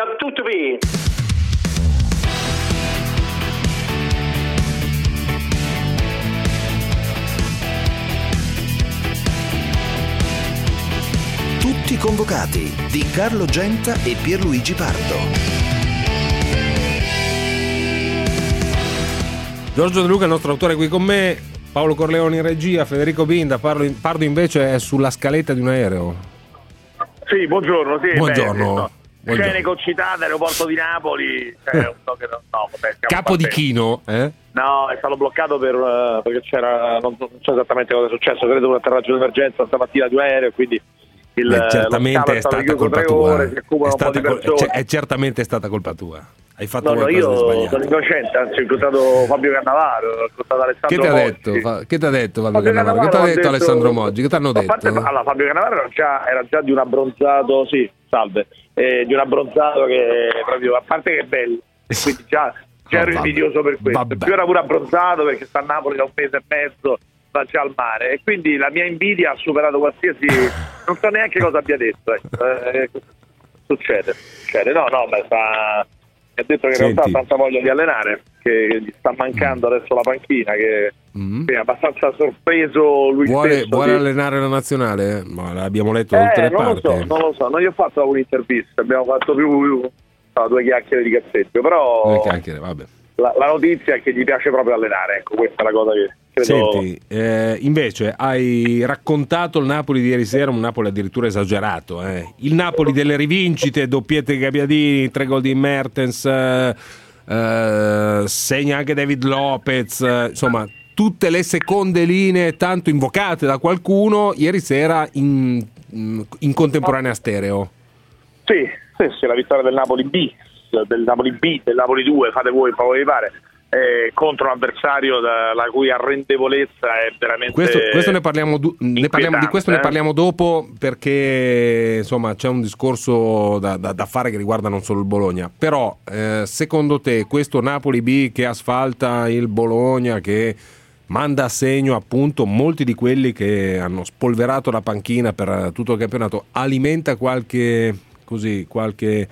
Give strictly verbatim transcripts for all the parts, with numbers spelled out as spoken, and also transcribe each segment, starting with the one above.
a tutti. Tutti convocati di Carlo Genta e Pierluigi Pardo. Giorgio De Luca, il nostro autore, qui con me. Paolo Corleone in regia, Federico Binda. Pardo invece è sulla scaletta di un aereo. Sì, buongiorno. Sì, buongiorno. Beh, no. Scene concitate, aeroporto di Napoli. Cioè, un so che non, no, vabbè, Capo di Chino, eh? No, è stato bloccato per, uh, perché c'era, non, non so esattamente cosa è successo, credo un atterraggio di emergenza stamattina di un aereo, quindi il, Beh, certamente è, è stata colpa tua. Ore, è, stata col- c- è certamente stata colpa tua. Hai fatto no, no, io sono innocente, anzi ho incontrato Fabio Cannavaro, ho incontrato Alessandro Che ti ha detto? Moggi. Fa- che ti ha detto Fabio, Fabio Cannavaro? Che ti ha detto, detto Alessandro Moggi? Che ti hanno detto? Parte, allora, Fabio Cannavaro era già, era già di un abbronzato, sì, salve, eh, di un abbronzato che proprio, a parte che è bello, quindi già, già oh, ero invidioso per questo. Vabbè. Più era pure abbronzato perché sta a Napoli da un mese e mezzo, sta già al mare, e quindi la mia invidia ha superato qualsiasi, non so neanche cosa abbia detto, eh. Eh, succede, succede, no, no, beh, sta... Mi ha detto che in realtà ha tanta voglia di allenare, che gli sta mancando adesso la panchina, che, mm. che è abbastanza sorpreso lui vuole, stesso. Vuole di... allenare la nazionale? Ma l'abbiamo letto eh, da tutte le non parti. Lo so, non lo so, non gli ho fatto un'intervista, abbiamo fatto più, più no, due chiacchiere di cazzeggio, però due chiacchiere, vabbè. La, la notizia è che gli piace proprio allenare, ecco, questa è la cosa che credo... Senti, eh, invece hai raccontato il Napoli di ieri sera, un Napoli addirittura esagerato, eh. Il Napoli delle rivincite, doppiette di Gabbiadini, tre gol di Mertens, eh, eh, segna anche David Lopez, eh, insomma tutte le seconde linee tanto invocate da qualcuno ieri sera in, in contemporanea stereo. Sì, sì, sì, la vittoria del Napoli B, del Napoli B, del Napoli due, fate voi il favore di fare, eh, contro un avversario da, la cui arrendevolezza è veramente questo, questo ne parliamo, ne parliamo di questo eh? ne parliamo dopo, perché insomma c'è un discorso da, da, da fare che riguarda non solo il Bologna, però eh, secondo te questo Napoli B che asfalta il Bologna, che manda a segno appunto molti di quelli che hanno spolverato la panchina per tutto il campionato, alimenta qualche così qualche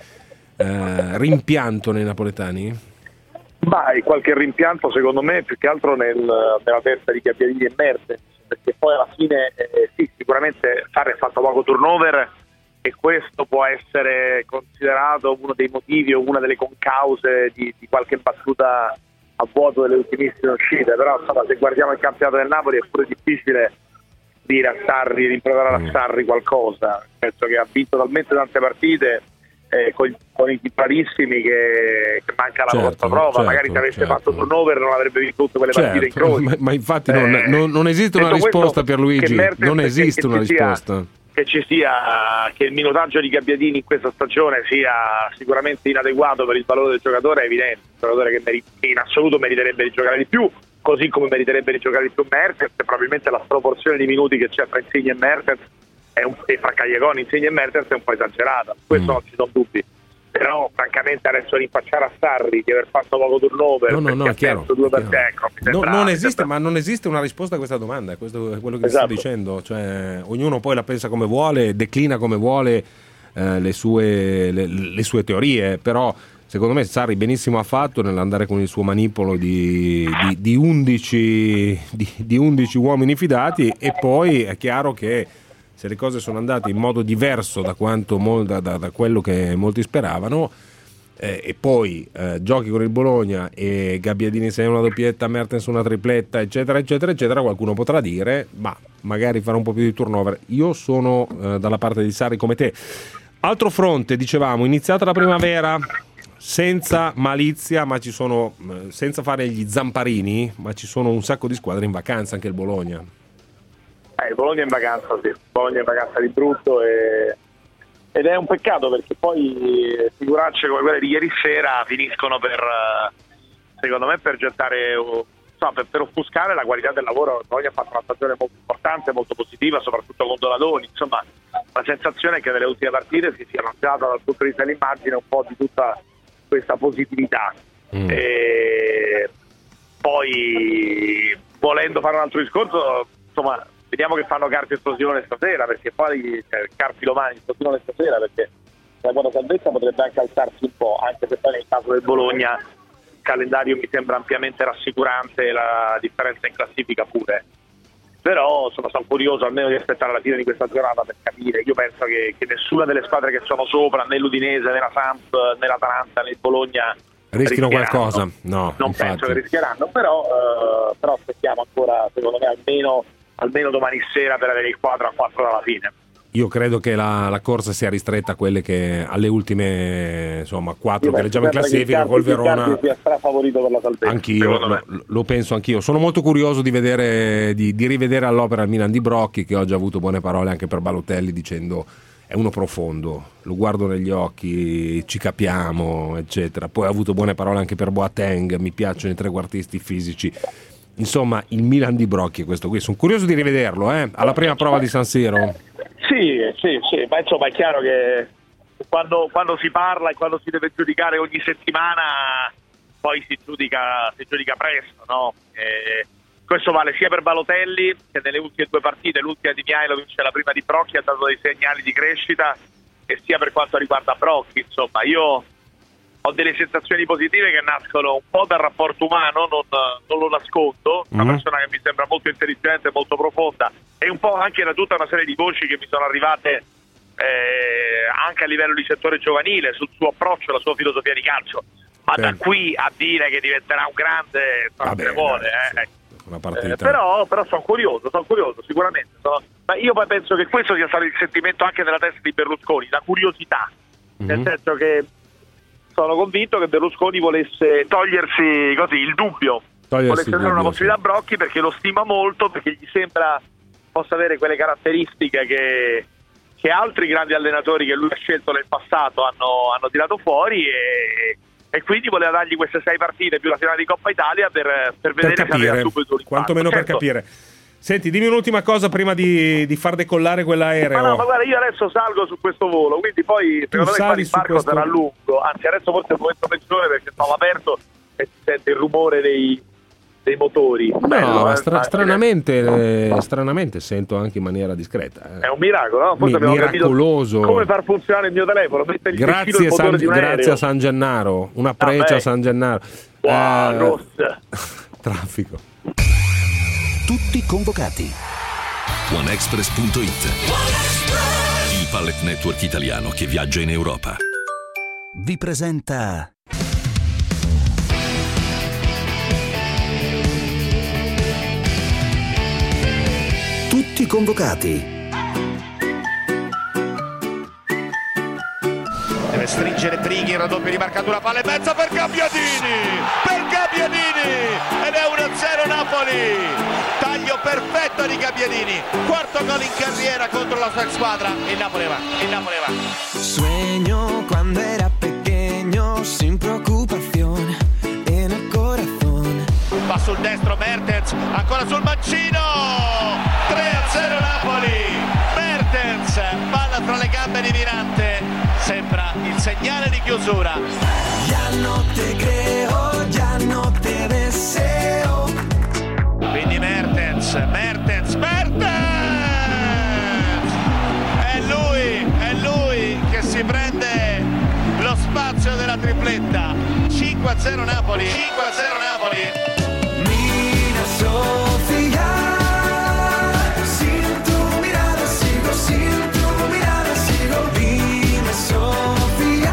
eh, rimpianto nei napoletani? Vai, qualche rimpianto secondo me più che altro nel, nella testa di Gabbiadini e Mertens, perché poi alla fine eh, sì, sicuramente Sarri ha fatto poco turnover e questo può essere considerato uno dei motivi o una delle concause di, di qualche battuta a vuoto delle ultimissime uscite, però insomma, se guardiamo il campionato del Napoli è pure difficile dire a Sarri, rimproverare a Sarri qualcosa. Penso che ha vinto talmente tante partite eh, con, con i titolissimi che, che manca la certo, quarta prova, certo, magari se avesse certo. fatto turnover non avrebbe vinto tutte quelle certo, partite in croce. Ma, ma infatti non, eh, non, non esiste una risposta, Pierluigi, non esiste che, una che risposta. Sia, che ci sia, che il minutaggio di Gabbiadini in questa stagione sia sicuramente inadeguato per il valore del giocatore è evidente, un giocatore che meri- in assoluto meriterebbe di giocare di più, così come meriterebbe di giocare di più Mertens, e probabilmente la sproporzione di minuti che c'è tra Insigne e Mertens è un, e fra Callegoni, Insigne e Mertens è un po' esagerata, questo mm. non ci sono dubbi, però francamente adesso rinfacciare a Sarri di aver fatto poco turnover, no no no è chiaro, due chiaro. Per ecco, no, sembra, non esiste sembra... ma non esiste una risposta a questa domanda, questo è quello che esatto. sto dicendo, cioè ognuno poi la pensa come vuole, declina come vuole eh, le sue le, le sue teorie, però secondo me Sarri benissimo ha fatto nell'andare con il suo manipolo di, di, di, undici, di, di undici uomini fidati, e poi è chiaro che se le cose sono andate in modo diverso da, quanto, da, da, da quello che molti speravano, eh, e poi eh, giochi con il Bologna e Gabbiadini sei una doppietta, Mertens una tripletta, eccetera eccetera eccetera, qualcuno potrà dire ma magari fare un po' più di turnover. Io sono eh, dalla parte di Sarri come te. Altro fronte, dicevamo, iniziata la primavera senza malizia, ma ci sono, senza fare gli zamparini, ma ci sono un sacco di squadre in vacanza, anche il Bologna. Eh, il Bologna è in vacanza, sì, il Bologna è in vacanza di brutto e... ed è un peccato perché poi figuracce come quelle di ieri sera finiscono per, secondo me, per gettare, no, per, per offuscare la qualità del lavoro. Il Bologna ha fatto una stagione molto importante, molto positiva, soprattutto con Donadoni, insomma la sensazione è che nelle ultime partite si sia lanciata dal punto di vista dell'immagine un po' di tutta questa positività. Mm. E poi volendo fare un altro discorso, insomma vediamo che fanno Carpi esplosione stasera, perché poi cioè, Carpi domani esplosione stasera, perché la quota salvezza potrebbe anche alzarsi un po', anche se poi nel caso del Bologna il calendario mi sembra ampiamente rassicurante, la differenza in classifica pure. Però insomma sono curioso almeno di aspettare la fine di questa giornata per capire. Io penso che, che nessuna delle squadre che sono sopra, né l'Udinese, né la Samp, né l'Atalanta, né il Bologna rischino qualcosa. No, non infatti. penso che rischieranno, però, eh, però aspettiamo ancora, secondo me, almeno, almeno domani sera per avere il quadro a quattro dalla fine. Io credo che la, la corsa sia ristretta a quelle che alle ultime insomma quattro che leggiamo in classifica col Verona. Sia strafavorito per la salvezza. Anch'io lo, lo penso anch'io. Sono molto curioso di vedere di, di rivedere all'opera il Milan di Brocchi, che oggi ha avuto buone parole anche per Balotelli dicendo è uno profondo, lo guardo negli occhi, ci capiamo, eccetera. Poi ha avuto buone parole anche per Boateng, mi piacciono i trequartisti fisici. Insomma, il Milan di Brocchi è questo qui. Sono curioso di rivederlo, eh, alla prima prova di San Siro. Sì, sì, sì, ma insomma è chiaro che quando, quando si parla e quando si deve giudicare ogni settimana poi si giudica, si giudica presto, no? E questo vale sia per Balotelli, che nelle ultime due partite, l'ultima di Mihajlovic e la prima di Brocchi, ha dato dei segnali di crescita, e sia per quanto riguarda Brocchi. Insomma, io ho delle sensazioni positive che nascono un po' dal rapporto umano, non, non lo nascondo, una Mm-hmm. persona che mi sembra molto intelligente, molto profonda, e un po' anche da tutta una serie di voci che mi sono arrivate eh, anche a livello di settore giovanile, sul suo approccio, la sua filosofia di calcio. Ma Sì. da qui a dire che diventerà un grande, non Vabbè, se ne vuole, sì, eh. una partita. Eh, però, però sono curioso, sono curioso sicuramente. Sono... Ma io poi penso che questo sia stato il sentimento anche nella testa di Berlusconi, la curiosità, Mm-hmm. nel senso che sono convinto che Berlusconi volesse togliersi così il dubbio, Togliersi volesse il dare una dubbio, possibilità sì. a Brocchi, perché lo stima molto, perché gli sembra possa avere quelle caratteristiche che, che altri grandi allenatori che lui ha scelto nel passato hanno, hanno tirato fuori, e, e quindi voleva dargli queste sei partite più la finale di Coppa Italia per, per vedere Per se aveva capire, subito l'impatto. quantomeno per Certo. capire. Senti, dimmi un'ultima cosa prima di, di far decollare quell'aereo. Ma no, ma guarda, io adesso salgo su questo volo, quindi poi secondo me sali fare il su barco questo- sarà lungo, anzi adesso forse è il momento peggiore perché stavo aperto e si sente il rumore dei, dei motori. No, Bello, ma eh, stra- ma- stranamente, eh, stranamente sento anche in maniera discreta. eh. È un miracolo, no? Forse Mi- abbiamo miracoloso. capito come far funzionare il mio telefono, mettere il Grazie, il motore San, di un grazie aereo. a San Gennaro, un approccio beh. a San Gennaro. Wow, Eh, rossa. traffico. Tutti convocati. OneExpress punto it, il pallet network italiano che viaggia in Europa. Vi presenta Tutti convocati. Deve stringere Brighi, il raddoppio di marcatura, palla e mezza per Gabbiadini, per Gabbiadini, ed è uno a zero Napoli. Taglio perfetto di Gabbiadini, quarto gol in carriera contro la sua squadra. Il Napoli va, il Napoli va. Sueño cuando era pequeño sin preocupación en el corazón. Va sul destro Mertens, ancora sul mancino, tre a zero Napoli. Mertens, palla tra le gambe di Mirante, sembra il segnale di chiusura. Ya no te creo, ya no te deseo. Quindi Mertens, Mertens, Mertens! È lui, è lui che si prende lo spazio della tripletta. cinque a zero Napoli, cinque a zero Napoli. Mira Sofía, sin tu mirada sigo, sin tu mirada sigo. Dime Sofía,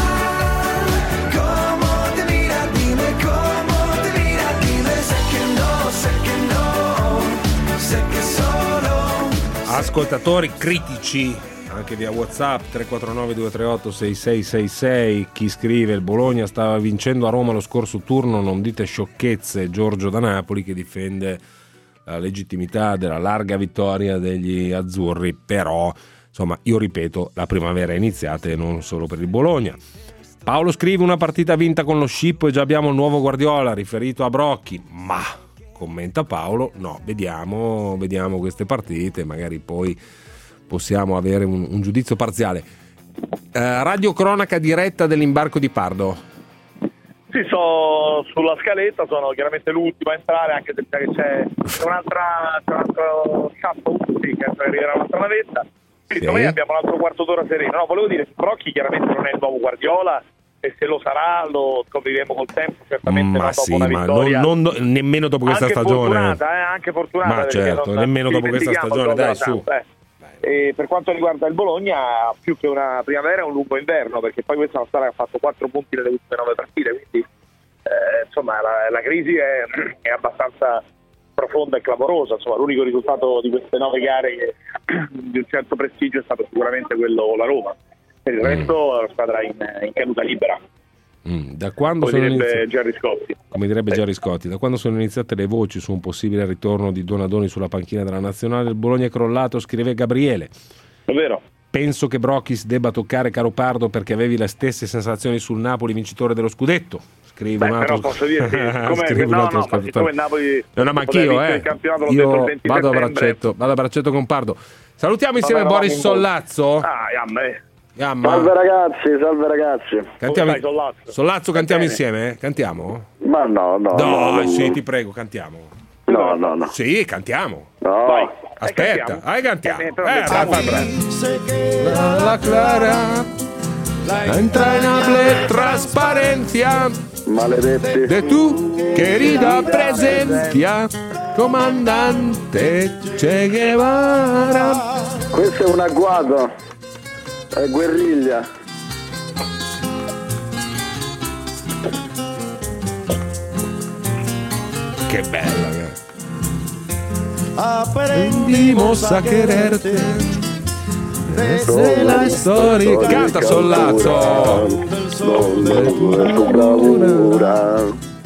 cómo te mira, dime cómo te mira, dime. Sé que no, sé que no, sé que solo. Ascoltatori critici anche via WhatsApp tre quattro nove due tre otto sei sei sei sei. Chi scrive: il Bologna stava vincendo a Roma lo scorso turno, non dite sciocchezze. Giorgio da Napoli, che difende la legittimità della larga vittoria degli azzurri. Però insomma, io ripeto, la primavera è iniziata e non solo per il Bologna. Paolo scrive: una partita vinta con lo Scippo e già abbiamo il nuovo Guardiola, riferito a Brocchi. Ma commenta Paolo, no, vediamo, vediamo queste partite, magari poi possiamo avere un, un giudizio parziale. Eh, radio cronaca diretta dell'imbarco di Pardo. Sì, so sulla scaletta, sono chiaramente l'ultimo a entrare, anche se c'è un'altra, c'è un altro scappo, sì, che arriverà un'altra navetta. Quindi noi abbiamo un altro quarto d'ora sereno. No, volevo dire, Brocchi chiaramente non è il nuovo Guardiola, e se lo sarà lo scopriremo col tempo, certamente ma non dopo sì, una ma vittoria. non, non, nemmeno dopo questa anche stagione. Fortunata, eh, anche fortunata, ma certo, non, nemmeno dopo questa dimentichiamo stagione, dai, su. Eh. E per quanto riguarda il Bologna, più che una primavera è un lungo inverno, perché poi questa squadra ha fatto quattro punti nelle ultime nove partite, quindi eh, insomma la, la crisi è, è abbastanza profonda e clamorosa. Insomma, l'unico risultato di queste nove gare che, di un certo prestigio è stato sicuramente quello con la Roma. Per il resto mm. la squadra in, in caduta libera. Mm. Da quando come sono direbbe inizi... Gerry Scotti. Come direbbe sì. Gerry Scotti, da quando sono iniziate le voci su un possibile ritorno di Donadoni sulla panchina della nazionale, il Bologna è crollato, scrive Gabriele. È vero. Penso che Brochis debba toccare Caropardo perché avevi le stesse sensazioni sul Napoli vincitore dello scudetto. Scrive Beh, un altro... però posso dire che Scrive un no, altro no, ma siccome Napoli no, no, ma anch'io eh. io vado a braccetto vado a braccetto con Pardo. Salutiamo insieme Boris Sollazzo. Ah, yamme. Yamma. Salve ragazzi, salve ragazzi. Cantiamo... Dai, Sollazzo. Sollazzo, cantiamo insieme? Eh? Cantiamo? Ma no, no. No, no, sì, no. ti prego, cantiamo. No, no, no. Sì, cantiamo. No. Vai. Aspetta, vai, cantiamo. Eh, Eh, vai, vai, vai. La clara, la entrañable trasparencia Maledetti. de tu querida presencia, comandante Che Guevara. Questo è un agguato. È guerriglia. Che bella, che... Aprendimos a quererte desde la storia. Canta Sollazzo. Tu bravura.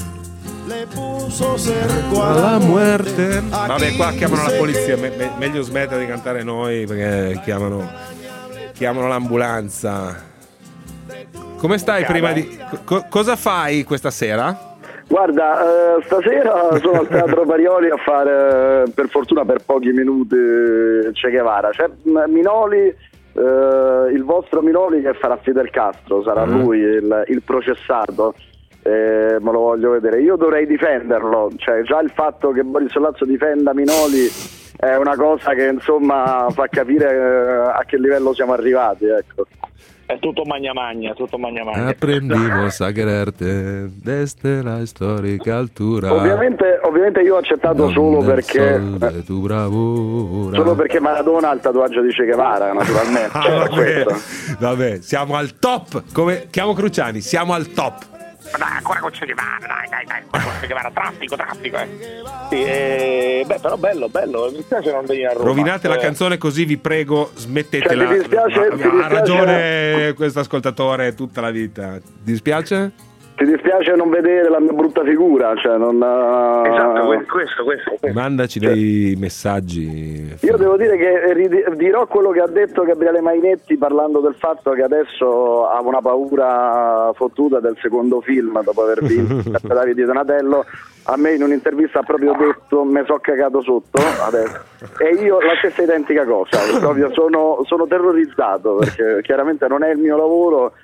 Alla muerte. Vabbè, qua chiamano la polizia. Me- me- meglio smettere di cantare noi perché chiamano, chiamano l'ambulanza. Come stai prima di. Co- cosa fai questa sera? Guarda, eh, stasera sono al Teatro Parioli a fare, per fortuna per pochi minuti, Che Guevara. C'è Minoli, eh, il vostro Minoli che farà Fidel Castro, sarà mm. lui il, il processato. Eh, me lo voglio vedere. Io dovrei difenderlo, cioè già il fatto che Boris Sollazzo difenda Minoli è una cosa che insomma fa capire eh, a che livello siamo arrivati, ecco. È tutto magna magna, tutto magna magna. Aprendimos a quererte desde la storica altura. Ovviamente, ovviamente io ho accettato solo perché eh, tu bravura. solo perché Maradona ha il tatuaggio di Che Guevara, naturalmente. Ah, Cioè, vabbè. questo. Vabbè, siamo al top. Come chiamo Cruciani, siamo al top. Dai, ancora con Che Guevara, dai, dai, dai, ancora con Che Guevara, traffico, traffico, eh. Sì, eh, beh, però bello, bello, mi dispiace non venire a Roma. Rovinate eh. la canzone così vi prego, smettetela. Cioè, ti dispiace, ha, ti dispiace... ha ragione questo ascoltatore tutta la vita. Ti dispiace? Ti dispiace non vedere la mia brutta figura, cioè non... Esatto, questo, questo, questo. Mandaci dei messaggi. Io devo dire che rid- dirò quello che ha detto Gabriele Mainetti parlando del fatto che adesso ha una paura fottuta del secondo film dopo aver vinto Davide di Donatello. A me in un'intervista ha proprio detto me so cagato sotto adesso. E io la stessa identica cosa, proprio sono, sono terrorizzato perché chiaramente non è il mio lavoro.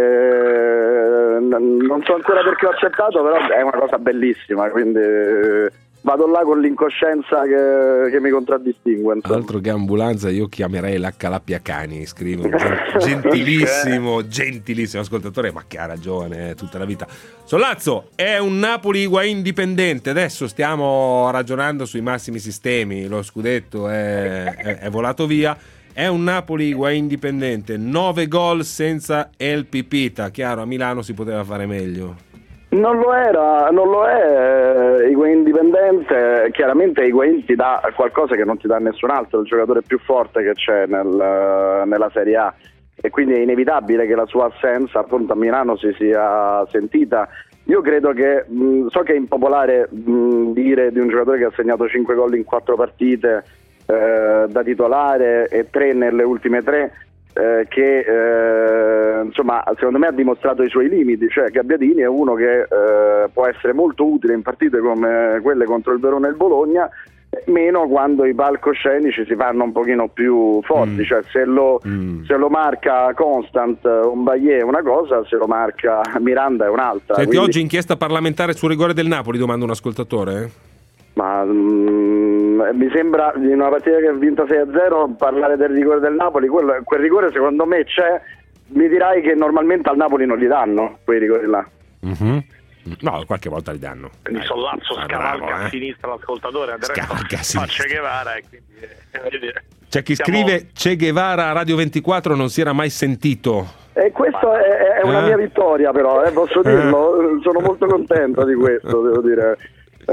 Eh, non so ancora perché ho accettato, però è una cosa bellissima, quindi eh, vado là con l'incoscienza che, che mi contraddistingue, insomma. Altro che ambulanza, io chiamerei l'H Lappiacani, scrive gentilissimo, gentilissimo ascoltatore, ma che ha ragione eh, tutta la vita. Sollazzo, è un Napoli Higuaín dipendente, adesso stiamo ragionando sui massimi sistemi, lo scudetto è, è, è volato via. È un Napoli Higuaín dipendente, nove gol senza El Pipita. Chiaro, a Milano si poteva fare meglio. Non lo era, non lo è Higuaín dipendente. Chiaramente Higuaín ti dà qualcosa che non ti dà nessun altro, il giocatore più forte che c'è nel, nella Serie A, e quindi è inevitabile che la sua assenza appunto a Milano si sia sentita. Io credo che, mh, so che è impopolare mh, dire di un giocatore che ha segnato cinque gol in quattro partite Eh, da titolare e tre nelle ultime tre, eh, che eh, insomma secondo me ha dimostrato i suoi limiti. Cioè Gabbiadini è uno che eh, può essere molto utile in partite come quelle contro il Verona e il Bologna, meno quando i palcoscenici si fanno un pochino più forti, mm. cioè se lo, mm. se lo marca Constant un Bailly è una cosa, se lo marca Miranda è un'altra. Senti, quindi... oggi inchiesta parlamentare sul rigore del Napoli, domanda un ascoltatore. Ma mh, ehm, mi sembra in una partita che ha vinto sei a zero parlare del rigore del Napoli, quello, quel rigore secondo me c'è, mi dirai che normalmente al Napoli non li danno quei rigori là. Mm-hmm. No, qualche volta li danno. Quindi Sollazzo ah, scavalca bravo, eh. a sinistra l'ascoltatore, adesso fa Che Guevara e quindi eh, c'è chi siamo... scrive Che Guevara a Radio ventiquattro non si era mai sentito. E questo è, è una eh? mia vittoria però, eh, posso dirlo, eh. sono molto contento di questo, devo dire. Eh,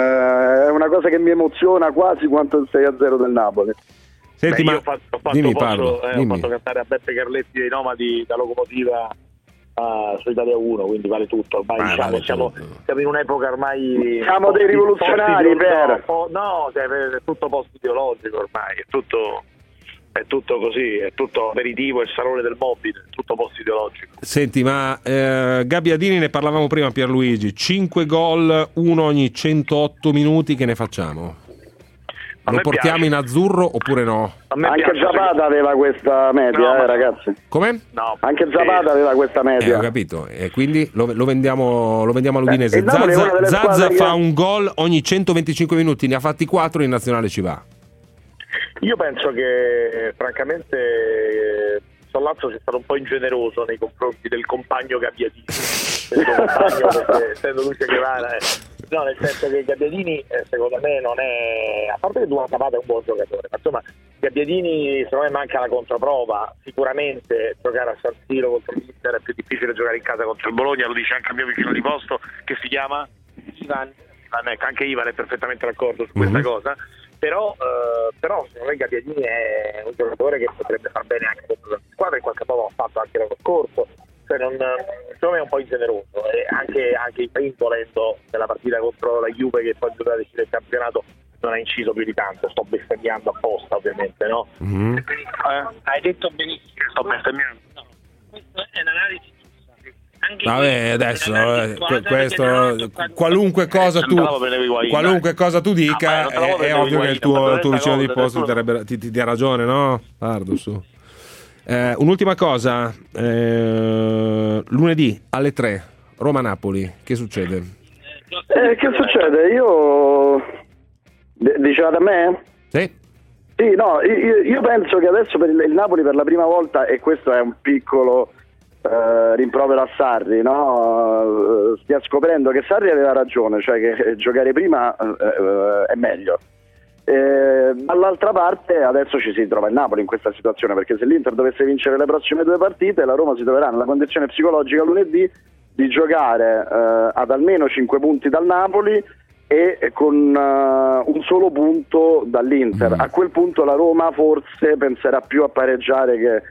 è una cosa che mi emoziona quasi quanto il sei a zero del Napoli. Senti, Beh, ma io ho fatto, ho fatto, dimmi, posso, Parlo, eh, dimmi. ho fatto cantare a Beppe Carletti dei Nomadi da Locomotiva uh, su Italia uno, quindi vale tutto. Ormai ah, diciamo, vale siamo, tutto. siamo in un'epoca ormai. Siamo dei rivoluzionari, per. No, no, è tutto post ideologico ormai, è tutto. È tutto così, è tutto aperitivo, il salone del mobile, è tutto post ideologico. Senti, ma eh, Gabbiadini, ne parlavamo prima, Pierluigi, cinque gol, uno ogni centootto minuti, che ne facciamo? A Lo me portiamo piace. in azzurro oppure no? A me Anche piace, Zapata aveva questa media, No, eh, ma- ragazzi. Come? No, Anche Zapata sì. aveva questa Eh, media. ho capito, e quindi lo, lo vendiamo lo vendiamo all'Udinese. Eh, il Napoli è una Zazza, delle Zazza squadre fa che- un gol ogni centoventicinque minuti, ne ha fatti quattro, in nazionale ci va. Io penso che francamente eh, Sollazzo sia stato un po' ingeneroso nei confronti del compagno Gabbiadini, del suo compagno, perché essendo lui Che Guevara, eh. no, nel senso che Gabbiadini eh, secondo me non è, a parte che Duan Zapata è un buon giocatore, ma insomma Gabbiadini secondo me manca la controprova. Sicuramente giocare a San Siro contro l'Inter è più difficile giocare in casa contro il Bologna, lo dice anche il mio vicino di posto che si chiama Ivan, ecco, anche Ivan è perfettamente d'accordo su questa Mhm. cosa. Però, eh, però secondo me Gabbiadini è un giocatore che potrebbe far bene anche contro la squadra, in qualche modo ha fatto anche l'anno scorso, cioè non, secondo me è un po' ingeneroso, e anche, anche il Prim, volendo, nella partita contro la Juve che poi giocava a decidere il campionato, non ha inciso più di tanto. Sto bestemmiando apposta, ovviamente, no? Mhm. Eh? Hai detto benissimo, sto bestemmiando. No, questa è un'analisi giusta. Anche Vabbè, questo adesso è un'analisi eh, attuale, questo perché non ha toccato- qualunque cosa tu Non te la prendevo Higuain, qualunque dai. cosa tu Ah, dica ma non te la è, è prendevo ovvio che il Higuain, tuo, per il tuo vicino di questa posto ti, cosa, darebbe- ti, ti dia ragione, no? Pardo, su. Eh, un'ultima cosa, eh, lunedì alle tre, Roma-Napoli, che succede? Eh, che succede? Io... D- diceva da me? Sì? Sì, no, io, io penso che adesso per il, il Napoli per la prima volta, e questo è un piccolo eh, rimprovero a Sarri, no? Eh, stia scoprendo che Sarri aveva ragione, cioè che giocare prima eh, eh, è meglio. Eh, dall'altra parte adesso ci si trova il Napoli in questa situazione, perché se l'Inter dovesse vincere le prossime due partite, la Roma si troverà nella condizione psicologica lunedì di giocare eh, ad almeno cinque punti dal Napoli e con uh, un solo punto dall'Inter. Mm. A quel punto la Roma forse penserà più a pareggiare che,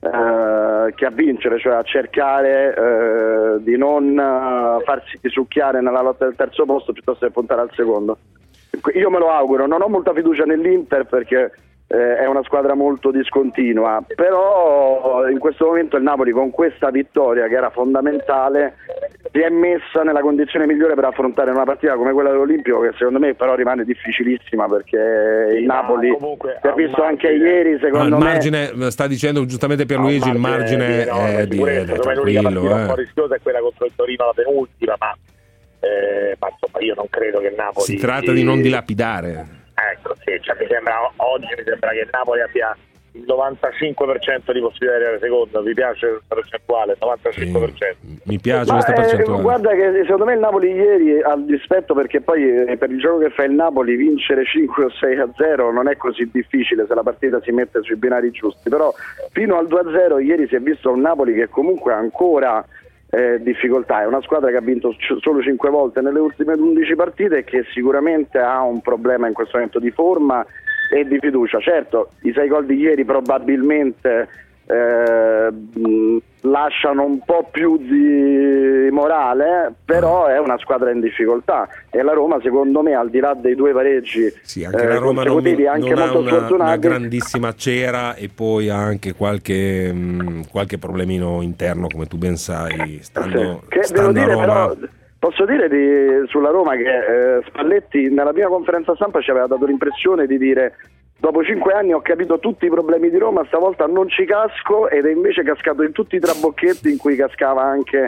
uh, che a vincere, cioè a cercare uh, di non uh, farsi risucchiare nella lotta del terzo posto piuttosto che puntare al secondo. Io me lo auguro, non ho molta fiducia nell'Inter perché eh, è una squadra molto discontinua, però in questo momento il Napoli con questa vittoria che era fondamentale si è messa nella condizione migliore per affrontare una partita come quella dell'Olimpico, che secondo me però rimane difficilississima, perché il ma Napoli comunque si è ha un visto anche margine. ieri, No, il secondo me margine, sta dicendo giustamente Pierluigi, Ha un il margine di- no, è di, sicurezza. è Secondo me l'unica tranquillo. partita un po' Eh. rischiosa è quella contro il Torino, la penultima, ma, eh, ma insomma io non credo che il Napoli Si tratta di non dilapidare. Ecco, sì, cioè, mi sembra, oggi mi sembra che il Napoli abbia il novantacinque per cento di possibilità di arrivare secondo. Vi piace questa percentuale? Il novantacinque per cento. Sì, mi piace Ma, questa eh, percentuale. guarda che secondo me il Napoli ieri, al rispetto, perché poi eh, per il gioco che fa il Napoli vincere cinque o sei a zero non è così difficile se la partita si mette sui binari giusti, però fino al due a zero ieri si è visto un Napoli che comunque ha ancora eh, difficoltà, è una squadra che ha vinto c- solo cinque volte nelle ultime undici partite e che sicuramente ha un problema in questo momento di forma e di fiducia. Certo, i sei gol di ieri probabilmente eh, mh, lasciano un po' più di morale, però è una squadra in difficoltà e la Roma secondo me, al di là dei due pareggi Sì, anche eh, la Roma non, consecutivi, anche non ha molto una, una sfortunati, grandissima cera e poi ha anche qualche, mh, qualche problemino interno, come tu ben sai, stando, sì. Che stando devo dire, a Roma. però posso dire di, sulla Roma che eh, Spalletti nella prima conferenza stampa ci aveva dato l'impressione di dire: dopo cinque anni ho capito tutti i problemi di Roma, stavolta non ci casco, ed è invece cascato in tutti i trabocchetti in cui cascava anche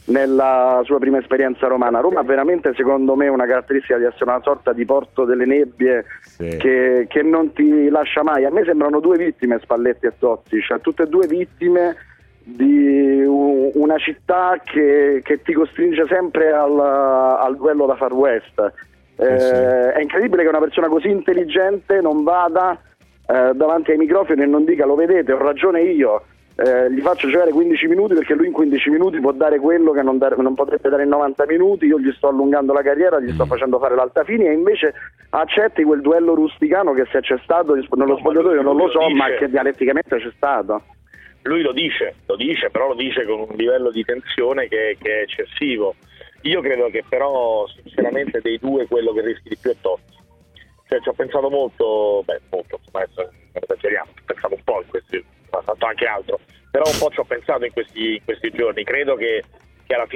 nella sua prima esperienza romana. Roma ha veramente, secondo me, una caratteristica di essere una sorta di porto delle nebbie, sì, che, che non ti lascia mai. A me sembrano due vittime, Spalletti e Totti, cioè tutte e due vittime di una città che, che ti costringe sempre al, al duello da Far West. Eh, sì. È incredibile che una persona così intelligente non vada eh, davanti ai microfoni e non dica: lo vedete, ho ragione io, eh, gli faccio giocare quindici minuti perché lui in quindici minuti può dare quello che non, dare, non potrebbe dare in novanta minuti, io gli sto allungando la carriera, gli sto facendo fare l'altafini, e invece accetti quel duello rusticano che se c'è stato nello spogliatoio non lo so, ma che dialetticamente c'è stato. Lui lo dice, lo dice, però lo dice con un livello di tensione che, che è eccessivo. Io credo che però sinceramente dei due quello che rischi di più è Totti. Cioè ci ho pensato molto, beh molto, adesso non esageriamo, ho pensato un po' in questi, ho fatto anche altro, però un po' ci ho pensato in questi, in questi giorni. Credo che, che alla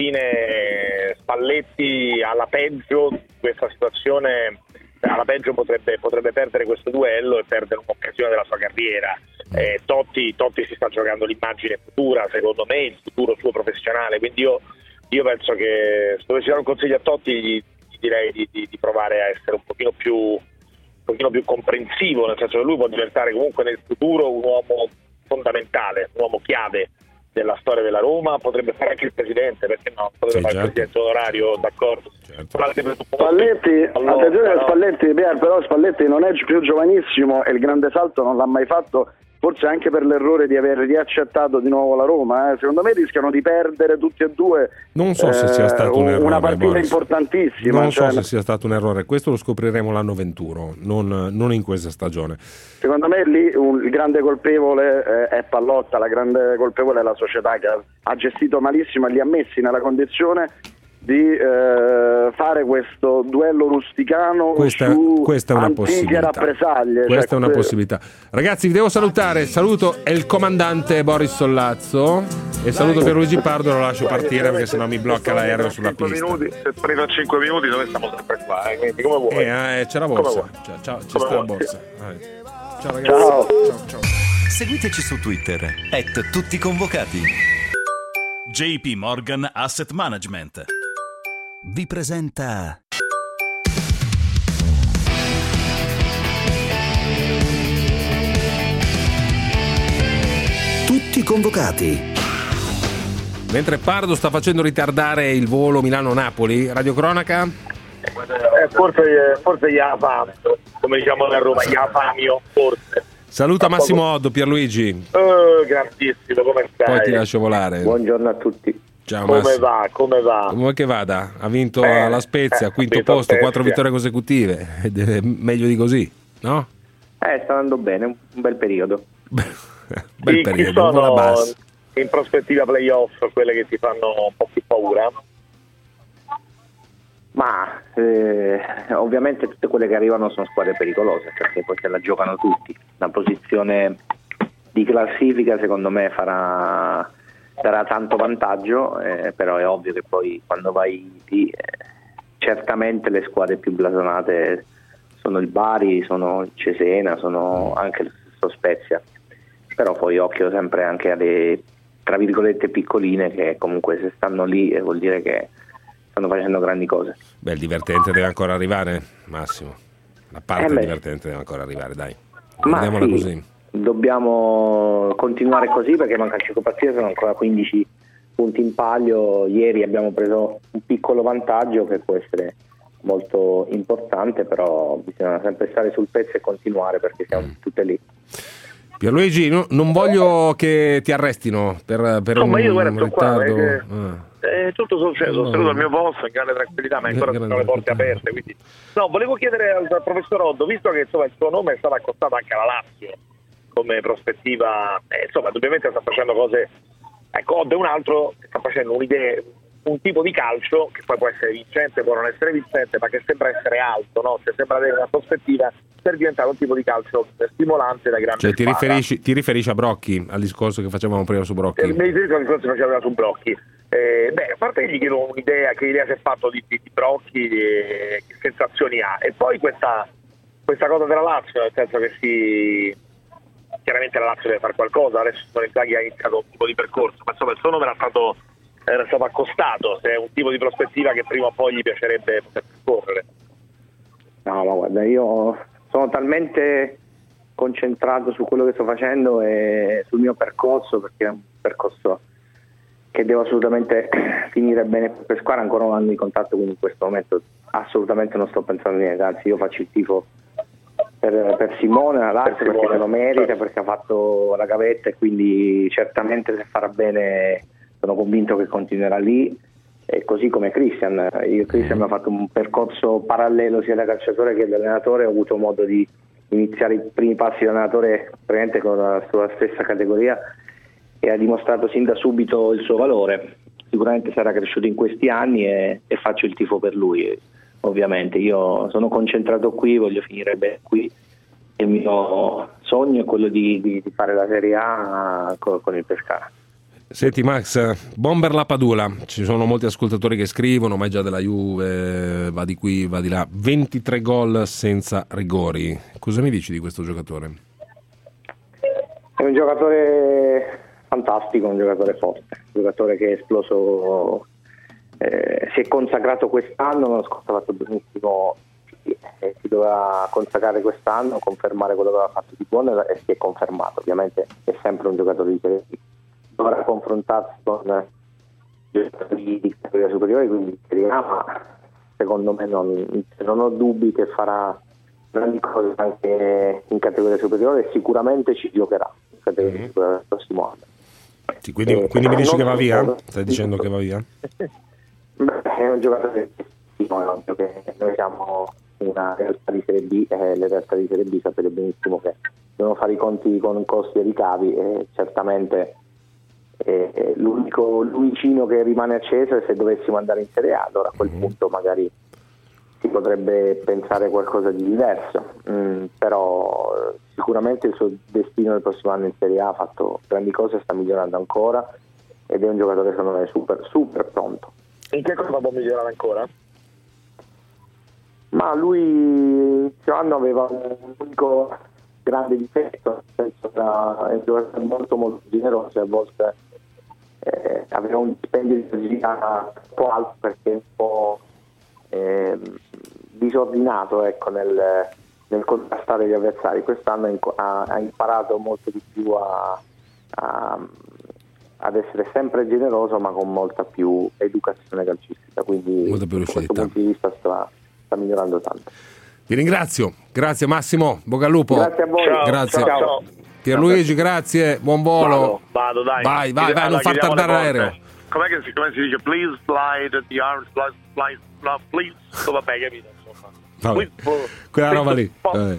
fine Spalletti alla peggio questa situazione, alla peggio potrebbe, potrebbe perdere questo duello e perdere un'occasione della sua carriera. Eh, Totti, Totti si sta giocando l'immagine futura, secondo me, il futuro suo professionale, quindi io, io penso che se dovessi dare un consiglio a Totti gli, gli direi di, di, di provare a essere un pochino più un pochino più comprensivo, nel senso che lui può diventare comunque nel futuro un uomo fondamentale, un uomo chiave della storia della Roma, potrebbe fare anche il presidente, perché no? Potrebbe sì, fare certo. il presidente onorario, d'accordo. Certo. Spalletti, allora, attenzione però... Spalletti, però Spalletti non è più giovanissimo e il grande salto non l'ha mai fatto, forse anche per l'errore di aver riaccettato di nuovo la Roma. Eh. Secondo me rischiano di perdere tutti e due. Non so eh, se sia stato un errore, una partita Boris. importantissima. Non cioè... so se sia stato un errore, questo lo scopriremo l'anno ventuno, non, non in questa stagione. Secondo me lì un, il grande colpevole eh, è Pallotta, la grande colpevole è la società che ha, ha gestito malissimo e li ha messi nella condizione di eh, fare questo duello rusticano questa, su questa è una antiche possibilità. rappresaglie. Questa cioè, è una que... possibilità. Ragazzi, vi devo salutare. Saluto il comandante Boris Sollazzo e saluto Pierluigi Pardo. Lo lascio partire perché sennò mi blocca l'aereo sulla pista. Minuti, se prendo cinque minuti noi stiamo sempre qua, eh, quindi come vuoi. Eh, eh, c'è la borsa. C'è, c'è, c'è sta la borsa. Eh. Ciao ragazzi. Ciao. Ciao, ciao. Seguiteci su Twitter at tutti convocati. J P Morgan Asset Management Vi presenta Tutti convocati. Mentre Pardo sta facendo ritardare il volo Milano-Napoli, Radio Cronaca? Eh, forse, forse gli ha fame, come diciamo a Roma, gli ha famio, forse. Saluta Massimo Oddo, Pierluigi. Oh, grandissimo, come stai? Poi ti lascio volare. Buongiorno a tutti. Ciao, come Massimo. va? Come va? Come che vada? Ha vinto eh, alla Spezia, eh, quinto vinto posto, Spezia. quattro vittorie consecutive. Ed è meglio di così, no? Eh, sta andando bene, un bel periodo. Bel Chi, periodo, chi sono la bassa. in prospettiva playoff quelle che ti fanno un po' più paura? Ma eh, ovviamente tutte quelle che arrivano sono squadre pericolose, perché poi se la giocano tutti. La posizione di classifica secondo me farà darà tanto vantaggio, eh, però è ovvio che poi quando vai lì eh, certamente le squadre più blasonate sono il Bari, sono il Cesena, sono anche lo stesso Spezia, però poi occhio sempre anche alle tra virgolette piccoline che comunque se stanno lì eh, vuol dire che stanno facendo grandi cose. Beh, il divertente deve ancora arrivare, Massimo. La parte eh divertente deve ancora arrivare, dai. Ma Vediamola sì, così. Dobbiamo continuare così perché mancano cinque partite, sono ancora quindici punti in palio. Ieri abbiamo preso un piccolo vantaggio che può essere molto importante, però bisogna sempre stare sul pezzo e continuare perché siamo mm. tutte lì. Pierluigi, no, non voglio che ti arrestino per, per no, un, ma io guarda, un ritardo. Qua, è, ah. è tutto successo, no. seduto al mio posto in grande tranquillità, ma ancora sono le porte aperte. Quindi... No, volevo chiedere al, al professor Oddo, visto che insomma, il suo nome è stato accostato anche alla Lazio come prospettiva, eh, insomma, ovviamente sta facendo cose. Ecco, Oddo è un altro che sta facendo un'idea, un tipo di calcio che poi può essere vincente, può non essere vincente, ma che sembra essere alto, no? Cioè sembra avere una prospettiva per diventare un tipo di calcio stimolante da grande cioè ti squadra. riferisci, ti riferisci a Brocchi, al discorso che facevamo prima su Brocchi? Eh, mi riferisco al discorso che faceva su Brocchi. Eh, beh, a parte che gli chiedo un'idea, che idea si è fatto di, di, di Brocchi, e che sensazioni ha, e poi questa, questa cosa della Lazio, nel senso che si chiaramente la Lazio deve fare qualcosa, adesso Inzaghi ha iniziato un tipo di percorso, ma insomma il suo nome era stato era stato accostato, se è un tipo di prospettiva che prima o poi gli piacerebbe poter percorrere. No, ma guarda, io sono talmente concentrato su quello che sto facendo e sul mio percorso, perché è un percorso che devo assolutamente finire bene per squadra, ancora un anno di contatto, quindi in questo momento assolutamente non sto pensando a niente, anzi io faccio il tifo per, per Simone Lazio, perché se lo merita, perché ha fatto la gavetta e quindi certamente se farà bene sono convinto che continuerà lì, e così come Christian. Io Christian mi ha fatto un percorso parallelo sia da calciatore che da allenatore, ho avuto modo di iniziare i primi passi da allenatore praticamente con la sua stessa categoria e ha dimostrato sin da subito il suo valore. Sicuramente sarà cresciuto in questi anni e, e faccio il tifo per lui. Ovviamente io sono concentrato qui, voglio finire bene qui, e il mio sogno è quello di, di, di fare la Serie A con, con il Pescara. Senti Max, Bomber la Padula, ci sono molti ascoltatori che scrivono, ma è già della Juve, va di qui, va di là, ventitré gol senza rigori. Cosa mi dici di questo giocatore? È un giocatore fantastico, un giocatore forte, un giocatore che è esploso, eh, si è consacrato quest'anno, l'anno scorso ha fatto benissimo, e si doveva consacrare quest'anno, confermare quello che aveva fatto di buono e si è confermato. Ovviamente è sempre un giocatore di Serie B, dovrà confrontarsi con giocatori di categoria superiore, quindi Serie A, ma secondo me non, non ho dubbi che farà grandi cose anche in categoria superiore e sicuramente ci giocherà in categoria mm-hmm. superiore il prossimo anno. Sì, quindi, eh, quindi mi dici che va via? Stai dicendo che va via? Beh, è un giocatore che noi siamo una realtà di Serie B e le realtà di Serie B sapete benissimo che devono fare i conti con costi e ricavi, e certamente eh, l'unico l'unicino che rimane acceso è se dovessimo andare in Serie A, allora a quel mm-hmm. punto magari si potrebbe pensare qualcosa di diverso, mm, però sicuramente il suo destino del prossimo anno in Serie A ha fatto grandi cose, sta migliorando ancora ed è un giocatore secondo me super, super pronto. In che cosa può migliorare ancora? Ma lui inizio anno aveva un unico grande difetto, nel senso che è un giocatore molto molto generoso e a volte eh, aveva un dispendio di energia un po' alto perché è un po' eh, disordinato, ecco, nel, nel contrastare gli avversari. Quest'anno ha, ha imparato molto di più a, a, ad essere sempre generoso ma con molta più educazione calcistica, quindi molta più da questo punto di vista sta, sta migliorando tanto. Ti ringrazio, grazie Massimo, bocca al lupo. Grazie a voi. Ciao, grazie. Ciao, ciao. Pierluigi, grazie, buon volo. Vado, vado dai. Vai, vai, vai, allora, non far tardare l'aereo. Com'è che si, come si dice? Please slide the arms, slide, slide, no, please. So, vabbè, capito, insomma. Vabbè. Quella roba lì. Vabbè.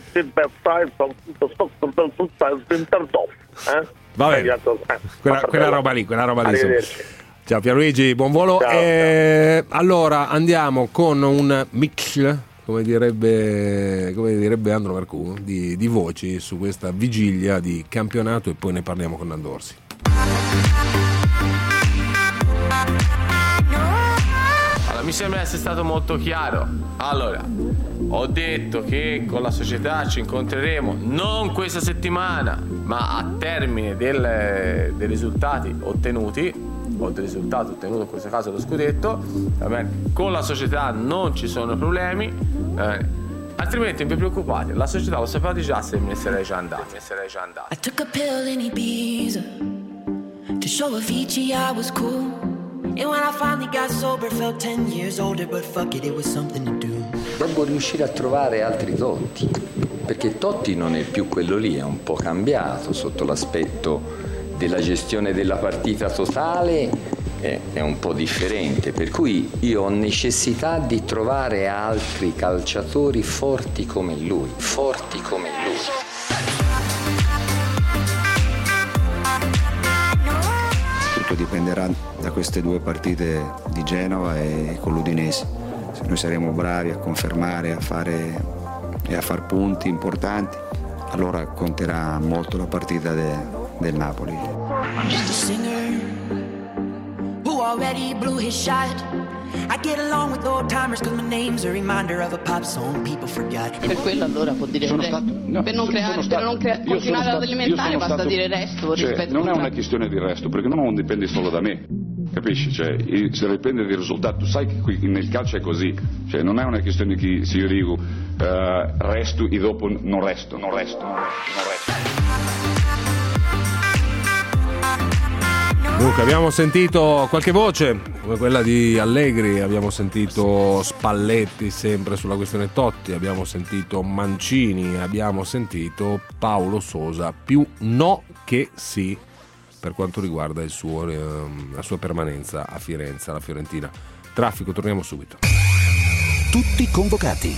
Vabbè. Quella, quella roba lì, quella roba lì. Ciao Pierluigi, buon volo. Ciao, e ciao. Allora andiamo con un mix, come direbbe, come direbbe Andro Marcù, di, di voci su questa vigilia di campionato e poi ne parliamo con Nando Orsi. Allora, mi sembra essere stato molto chiaro. Allora, ho detto che con la società ci incontreremo non questa settimana, ma a termine del, dei risultati ottenuti, o del risultato ottenuto in questo caso lo scudetto, va bene? Con la società non ci sono problemi, eh, altrimenti non vi preoccupate, la società lo sapete già, se me ne sarei già andato, me ne sarei già andato. I took a pill in Ibiza to show Avicii I was cool, and when I finally got sober felt ten years older, but fuck it, it was something to do. Devo riuscire a trovare altri Totti, perché Totti non è più quello lì, è un po' cambiato sotto l'aspetto della gestione della partita totale, è, è un po' differente, per cui io ho necessità di trovare altri calciatori forti come lui, forti come lui. Tutto dipenderà da queste due partite di Genova e con l'Udinese. Se noi saremo bravi a confermare, a fare e a far punti importanti, allora conterà molto la partita de, del Napoli. I'm just a singer who already blew his shot. I get along with old timers cause my name's a reminder of a pop song people forgot. Per quello allora può dire il resto. No, per non creare, stato, per non crea- continuare ad alimentare basta stato, dire resto cioè, rispetto non a è una questione di resto, perché non dipende solo da me. Capisci? Cioè, se dipende dal risultato, tu sai che qui nel calcio è così, cioè non è una questione che se io dico uh, resto e dopo non resto, non resto, non resto, non resto. Dunque abbiamo sentito qualche voce come quella di Allegri, abbiamo sentito Spalletti sempre sulla questione Totti, abbiamo sentito Mancini, abbiamo sentito Paulo Sousa, più no che sì per quanto riguarda il suo, eh, la sua permanenza a Firenze, alla Fiorentina. Traffico, torniamo subito. Tutti convocati.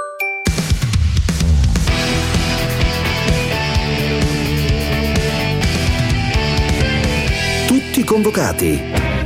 Tutti convocati.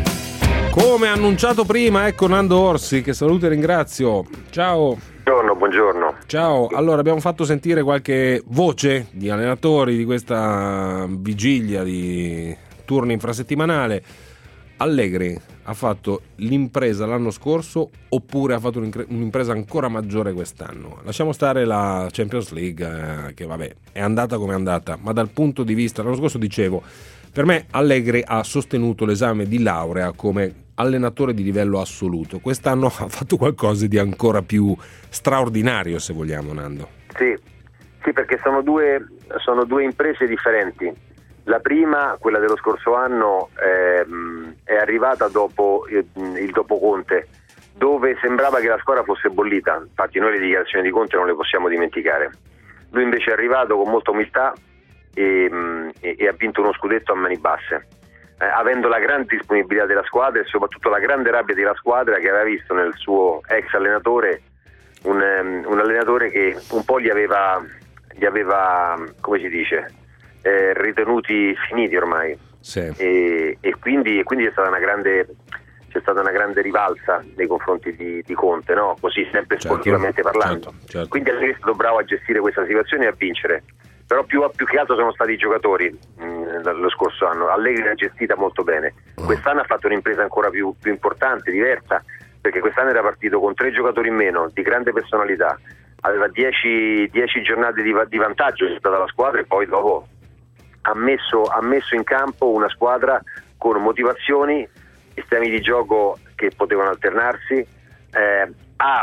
Come annunciato prima, ecco Nando Orsi, che saluto e ringrazio. Ciao. Buongiorno, buongiorno. Ciao, allora abbiamo fatto sentire qualche voce di allenatori di questa vigilia di turno infrasettimanale. Allegri ha fatto l'impresa l'anno scorso oppure ha fatto un'impresa ancora maggiore quest'anno? Lasciamo stare la Champions League, eh, che vabbè è andata come è andata, ma dal punto di vista, l'anno scorso dicevo, per me Allegri ha sostenuto l'esame di laurea come allenatore di livello assoluto. Quest'anno ha fatto qualcosa di ancora più straordinario, se vogliamo, Nando. Sì, sì, perché sono due, sono due imprese differenti. La prima, quella dello scorso anno, ehm, è arrivata dopo il, il dopo Conte, dove sembrava che la squadra fosse bollita. Infatti noi le dichiarazioni di Conte non le possiamo dimenticare. Lui invece è arrivato con molta umiltà e, e, e ha vinto uno scudetto a mani basse. Eh, avendo la grande disponibilità della squadra e soprattutto la grande rabbia della squadra, che aveva visto nel suo ex allenatore un, um, un allenatore che un po' li aveva, li aveva come si dice, eh, ritenuti finiti ormai. Sì. E, e quindi, e quindi c'è stata una grande c'è stata una grande rivalsa nei confronti di, di Conte, no? Così sempre certo, sportivamente parlando. Certo, certo. Quindi è stato bravo a gestire questa situazione e a vincere. Però più, più che altro sono stati i giocatori mh, lo scorso anno. Allegri l'ha gestita molto bene. Quest'anno ha fatto un'impresa ancora più, più importante, diversa, perché quest'anno era partito con tre giocatori in meno, di grande personalità, aveva dieci giornate di, di vantaggio rispetto alla squadra e poi dopo ha messo, ha messo in campo una squadra con motivazioni, sistemi di gioco che potevano alternarsi, eh, ha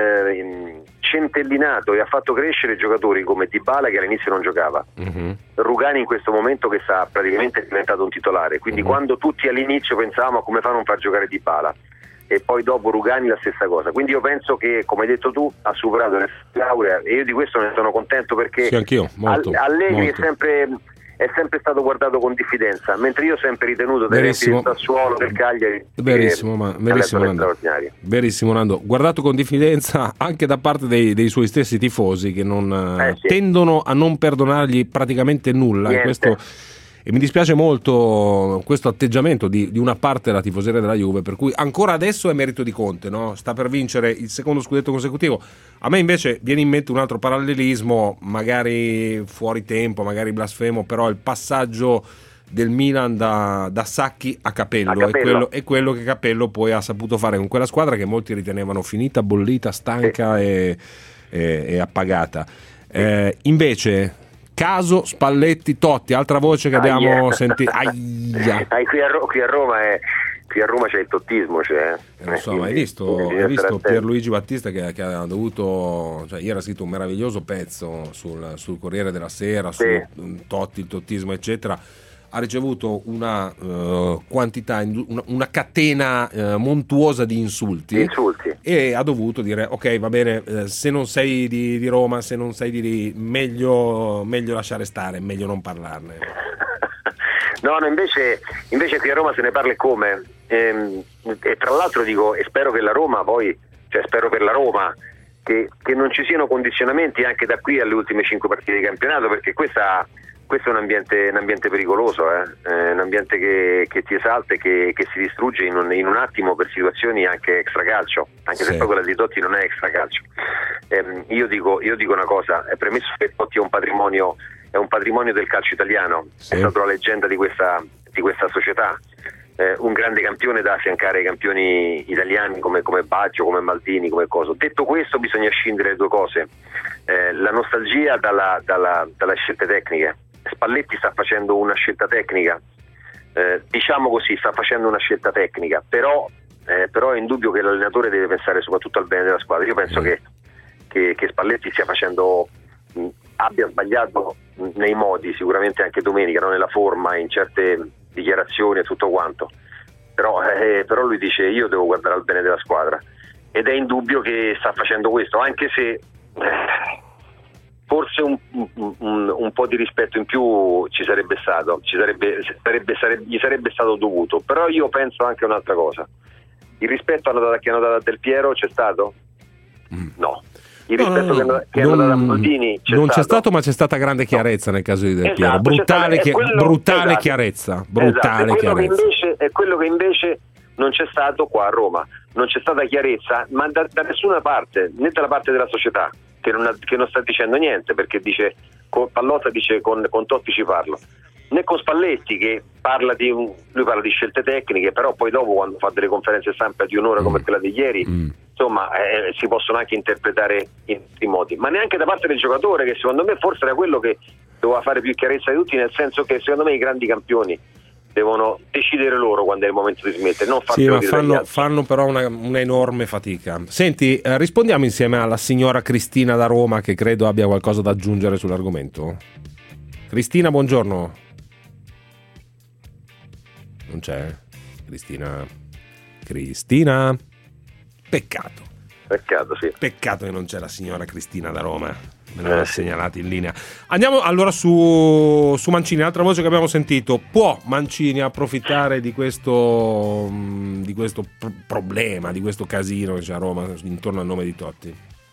eh, centellinato e ha fatto crescere giocatori come Dybala, che all'inizio non giocava, mm-hmm. Rugani in questo momento che sta praticamente diventato un titolare, quindi mm-hmm. quando tutti all'inizio pensavamo a come fare a non far giocare Dybala e poi dopo Rugani la stessa cosa, quindi io penso che, come hai detto tu, ha superato la laurea e io di questo ne sono contento, perché sì, anch'io, molto, Allegri molto. è sempre è sempre stato guardato con diffidenza, mentre io ho sempre ritenuto dai tempi del Sassuolo, del Cagliari, verissimo, ma verissimo Nando. verissimo Nando, guardato con diffidenza anche da parte dei, dei suoi stessi tifosi, che non eh, sì. tendono a non perdonargli praticamente nulla. E, questo, e mi dispiace molto questo atteggiamento di, di una parte della tifoseria della Juve, per cui ancora adesso è merito di Conte, no? Sta per vincere il secondo scudetto consecutivo. A me invece viene in mente un altro parallelismo, magari fuori tempo, magari blasfemo, però il passaggio del Milan da, da Sacchi a Capello, a Capello. È, quello, è quello che Capello poi ha saputo fare con quella squadra che molti ritenevano finita, bollita, stanca sì. e, e, e appagata. Eh, invece caso Spalletti, Totti, altra voce che abbiamo Aia. sentito. Aia. Qui, a Ro- qui a Roma è Qui a Roma c'è il tottismo, c'è. Eh, non so, ma hai visto, hai visto Pierluigi Battista che, che ha dovuto, cioè ieri ha scritto un meraviglioso pezzo sul, sul Corriere della Sera, sì. su Totti, il tottismo, eccetera. Ha ricevuto una uh, quantità, una, una catena uh, montuosa di insulti, insulti e ha dovuto dire ok, va bene, eh, se non sei di, di Roma, se non sei di lì, meglio, meglio lasciare stare, meglio non parlarne. No, no, invece, invece qui a Roma se ne parla come, ehm, e tra l'altro dico, e spero che la Roma poi, cioè spero per la Roma che, che non ci siano condizionamenti anche da qui alle ultime cinque partite di campionato, perché questa, questo è un ambiente, un ambiente pericoloso, eh? Eh, un ambiente che, che ti esalta e che, che si distrugge in un, in un attimo per situazioni anche extracalcio, anche sì. se poi quella di Totti non è extracalcio. Eh, io dico, io dico una cosa, è premesso che Totti è un patrimonio è un patrimonio del calcio italiano, sì. è stato la leggenda di questa, di questa società, eh, un grande campione da affiancare ai campioni italiani come, come Baggio, come Maldini, come Coso. Detto questo, bisogna scindere le due cose, eh, la nostalgia dalla, dalla, dalle scelte tecniche. Spalletti sta facendo una scelta tecnica eh, diciamo così, sta facendo una scelta tecnica, però, eh, però è indubbio che l'allenatore deve pensare soprattutto al bene della squadra. Io penso mm. che, che, che Spalletti stia facendo, mh, abbia sbagliato mh, nei modi, sicuramente anche domenica, non nella forma, in certe dichiarazioni e tutto quanto, però, eh, però lui dice io devo guardare al bene della squadra, ed è indubbio che sta facendo questo, anche se eh, forse un, un, un po' di rispetto in più ci sarebbe stato, ci sarebbe, sarebbe, sarebbe, gli sarebbe stato dovuto, però io penso anche un'altra cosa: il rispetto hanno dato, che hanno dato a Del Piero c'è stato? No. Il rispetto no, no, no. che hanno dato a Maldini c'è non stato? c'è stato, ma c'è stata grande chiarezza no. nel caso di Del Piero, esatto, brutale, stata, chi- quello, brutale esatto, chiarezza, brutale esatto, è quello chiarezza. Che invece, è quello che invece non c'è stato qua a Roma, non c'è stata chiarezza, ma da, da nessuna parte, né dalla parte della società, che non, ha, che non sta dicendo niente, perché dice con Pallotta dice con, con Totti ci parlo, né con Spalletti che parla di un, lui parla di scelte tecniche, però poi dopo quando fa delle conferenze stampa di un'ora mm. come quella di ieri mm. insomma eh, si possono anche interpretare in tutti i modi, ma neanche da parte del giocatore, che secondo me forse era quello che doveva fare più chiarezza di tutti, nel senso che secondo me i grandi campioni devono decidere loro quando è il momento di smettere, non sì, ma fanno, fanno però una, una enorme fatica. Senti, eh, rispondiamo insieme alla signora Cristina da Roma, che credo abbia qualcosa da aggiungere sull'argomento. Cristina, buongiorno. Non c'è? Cristina? Cristina? Peccato. Peccato, sì. Peccato che non c'è la signora Cristina da Roma. Me l'hanno eh, segnalato in linea. Andiamo allora su, su Mancini, l'altra voce che abbiamo sentito. Può Mancini approfittare di questo, di questo pr- problema, di questo casino che c'è a Roma intorno al nome di Totti?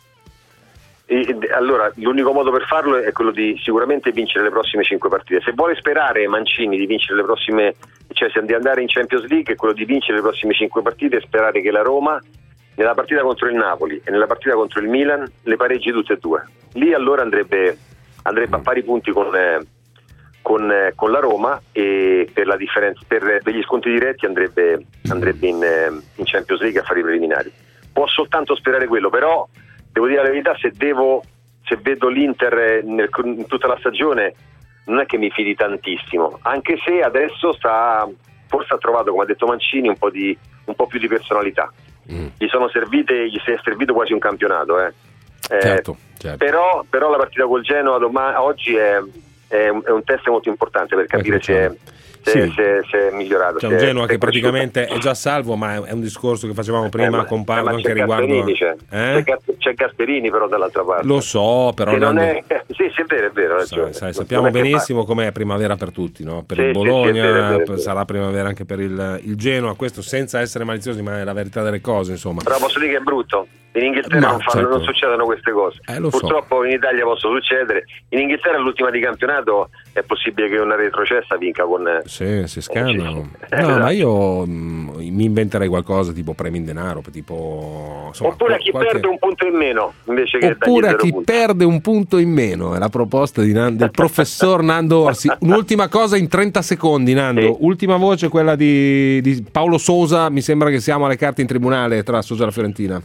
E, allora, l'unico modo per farlo è quello di sicuramente vincere le prossime cinque partite. Se vuole sperare Mancini di vincere le prossime, cioè se di andare in Champions League, è quello di vincere le prossime cinque partite e sperare che la Roma nella partita contro il Napoli e nella partita contro il Milan le pareggi tutte e due. Lì allora andrebbe, andrebbe a pari punti con, eh, con, eh, con la Roma, e per la differenza, per, per gli scontri diretti andrebbe, andrebbe in, eh, in Champions League a fare i preliminari. Può soltanto sperare quello, però devo dire la verità, se devo se vedo l'Inter nel, in tutta la stagione non è che mi fidi tantissimo, anche se adesso sta forse ha trovato, come ha detto Mancini, un po' di un po' più di personalità. Mm. Gli sono servite, gli si è servito quasi un campionato, eh. Eh, certo, certo. Però, però la partita col Genoa domani, oggi è, è, un, è un test molto importante per capire se è, se, sì. se, se è migliorato. C'è un Genoa che praticamente è già salvo, ma è un discorso che facevamo prima eh, con Paolo, eh, anche riguardo c'è, eh? c'è, c'è Gasperini però dall'altra parte. Lo so, però che non è, sì, sì, è vero, è vero. Sai, cioè, sai, sappiamo benissimo fa... com'è primavera per tutti, no? Per sì, il Bologna, sì, sì, è vero, è vero, è vero. Sarà primavera anche per il, il Genoa, questo senza essere maliziosi, ma è la verità delle cose, insomma. Però posso dire che è brutto. In Inghilterra no, non, fanno, certo. non succedono queste cose. Eh, Purtroppo so. in Italia possono succedere. In Inghilterra l'ultima di campionato è possibile che una retrocessa vinca con... Sì, si scannano. Eh, no, ma io mh, mi inventerei qualcosa tipo premi in denaro, tipo... Insomma, oppure a chi qualche... perde un punto in meno, invece che oppure a chi punti. perde un punto in meno. È la proposta di Nando, del professor Nando Orsi. Un'ultima cosa in trenta secondi, Nando. Sì. Ultima voce, quella di, di Paolo Sosa. Mi sembra che siamo alle carte in tribunale tra Sosa e la Fiorentina.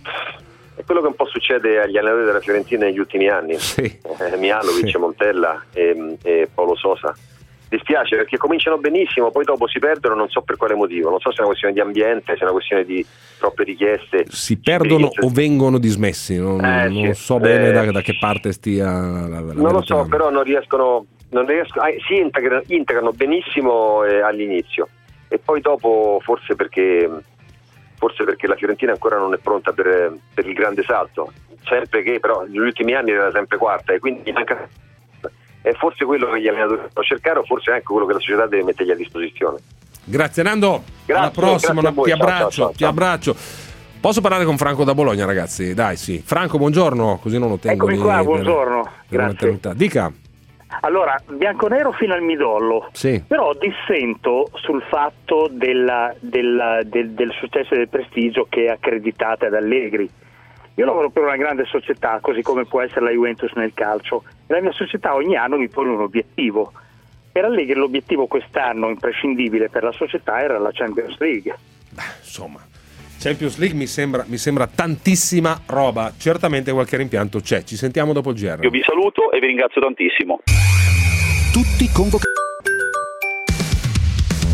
È quello che un po' succede agli allenatori della Fiorentina negli ultimi anni, sì. eh, Mihalovic, sì. Montella e, e Paolo Sosa. Dispiace perché cominciano benissimo, poi dopo si perdono, non so per quale motivo, non so se è una questione di ambiente, se è una questione di troppe richieste. Si perdono o vengono dismessi, non, eh, non sì. so bene eh, da, da che parte stia la, la non verità. lo so, però non riescono, non riescono ah, si integrano, integrano benissimo eh, all'inizio, e poi dopo forse perché forse perché la Fiorentina ancora non è pronta per, per il grande salto, sempre che però negli ultimi anni era sempre quarta, e quindi manca, è forse quello che gli allenatori devono cercare, o forse anche quello che la società deve mettergli a disposizione. Grazie Nando, grazie, alla prossima, grazie ti ciao, abbraccio, ciao, ciao, ti ciao. abbraccio. Posso parlare con Franco da Bologna, ragazzi? Dai, sì. Franco, buongiorno, così non lo tengo. Eccomi qua, buongiorno. Grazie. Dica. Allora, bianconero fino al midollo, sì. Però dissento sul fatto della, della, del, del successo e del prestigio che è accreditata ad Allegri. Io lavoro per una grande società, così come può essere la Juventus nel calcio, e la mia società ogni anno mi pone un obiettivo. Per Allegri l'obiettivo quest'anno imprescindibile per la società era la Champions League. Beh, insomma, Champions League mi sembra, mi sembra tantissima roba, certamente qualche rimpianto c'è. Ci sentiamo dopo il G R. Io vi saluto e vi ringrazio tantissimo. Tutti convocati.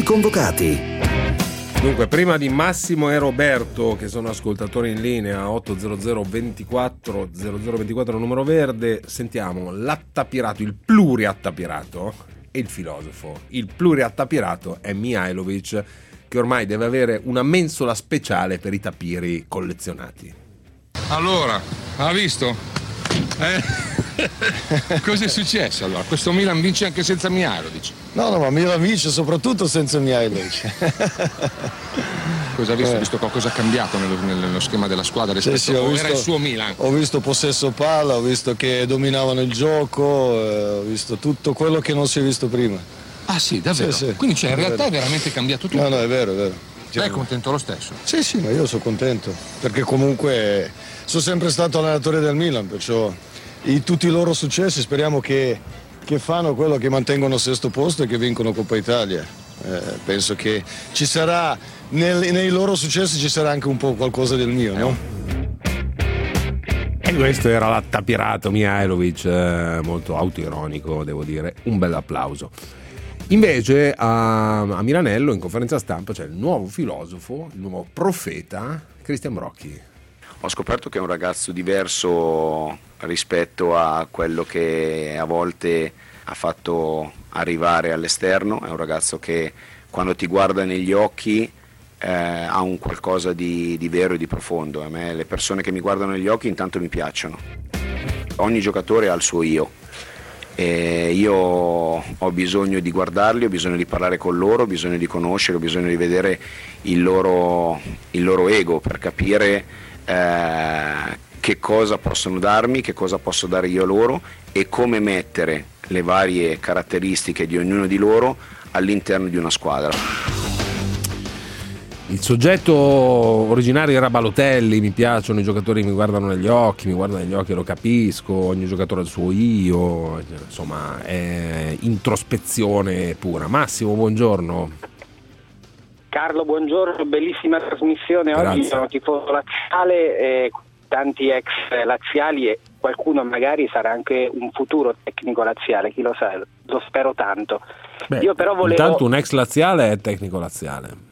Tutti convocati. Dunque, prima di Massimo e Roberto, che sono ascoltatori in linea, otto zero zero ventiquattro zero zero ventiquattro numero verde, sentiamo l'attapirato, il pluriattapirato e il filosofo. Il pluriattapirato è Mihajlovic, che ormai deve avere una mensola speciale per i tapiri collezionati. Allora, ha visto? Eh? Cosa è successo allora? Questo Milan vince anche senza Mihajlovic. No, no, ma Milan vince soprattutto senza Mihajlovic. Cosa ha visto? Ha visto qualcosa cambiato nello, nello schema della squadra rispetto sì, sì, ho o visto, era il suo Milan? Ho visto possesso palla, ho visto che dominavano il gioco, eh, ho visto tutto quello che non si è visto prima. Ah sì, davvero? Sì, sì. Quindi cioè, in realtà è veramente cambiato tutto? No, no, è vero, è vero. Lei è contento lo stesso? Sì, sì, ma io sono contento, perché comunque sono sempre stato allenatore del Milan, perciò i, tutti i loro successi speriamo che, che fanno quello, che mantengono il sesto posto e che vincono Coppa Italia. Eh, penso che ci sarà, nel, nei loro successi ci sarà anche un po' qualcosa del mio, no? E questo era l'attapirato Mihajlovic, eh, molto autoironico, devo dire, un bel applauso. Invece a, a Milanello in conferenza stampa c'è il nuovo filosofo, il nuovo profeta, Cristian Brocchi. Ho scoperto che è un ragazzo diverso rispetto a quello che a volte ha fatto arrivare all'esterno. È un ragazzo che quando ti guarda negli occhi eh, ha un qualcosa di, di vero e di profondo. A me le persone che mi guardano negli occhi intanto mi piacciono. Ogni giocatore ha il suo io. E io ho bisogno di guardarli, ho bisogno di parlare con loro, ho bisogno di conoscerli, ho bisogno di vedere il loro, il loro ego per capire eh, che cosa possono darmi, che cosa posso dare io a loro e come mettere le varie caratteristiche di ognuno di loro all'interno di una squadra. Il soggetto originario era Balotelli, mi piacciono i giocatori che mi guardano negli occhi, mi guardano negli occhi e lo capisco, ogni giocatore ha il suo io, insomma è introspezione pura. Massimo, buongiorno. Carlo, buongiorno, bellissima trasmissione. Grazie. Oggi sono tifoso laziale, eh, tanti ex laziali e qualcuno magari sarà anche un futuro tecnico laziale, chi lo sa, lo spero tanto. Beh, Io però volevo... Intanto un ex laziale è tecnico laziale.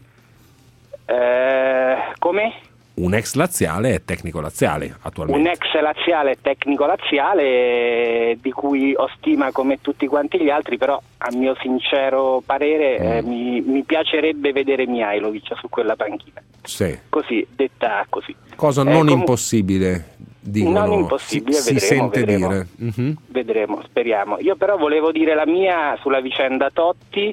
Eh, come? Un ex laziale è tecnico laziale attualmente. Un ex laziale è tecnico laziale di cui ho stima come tutti quanti gli altri, però a mio sincero parere mm. eh, mi, mi piacerebbe vedere Mihajlovic su quella panchina. Sì. Così, detta così. Cosa non eh, comunque... impossibile, dicono. Non impossibile, si, vedremo, si sente vedremo, dire. Mm-hmm. Vedremo, speriamo. Io però volevo dire la mia sulla vicenda Totti.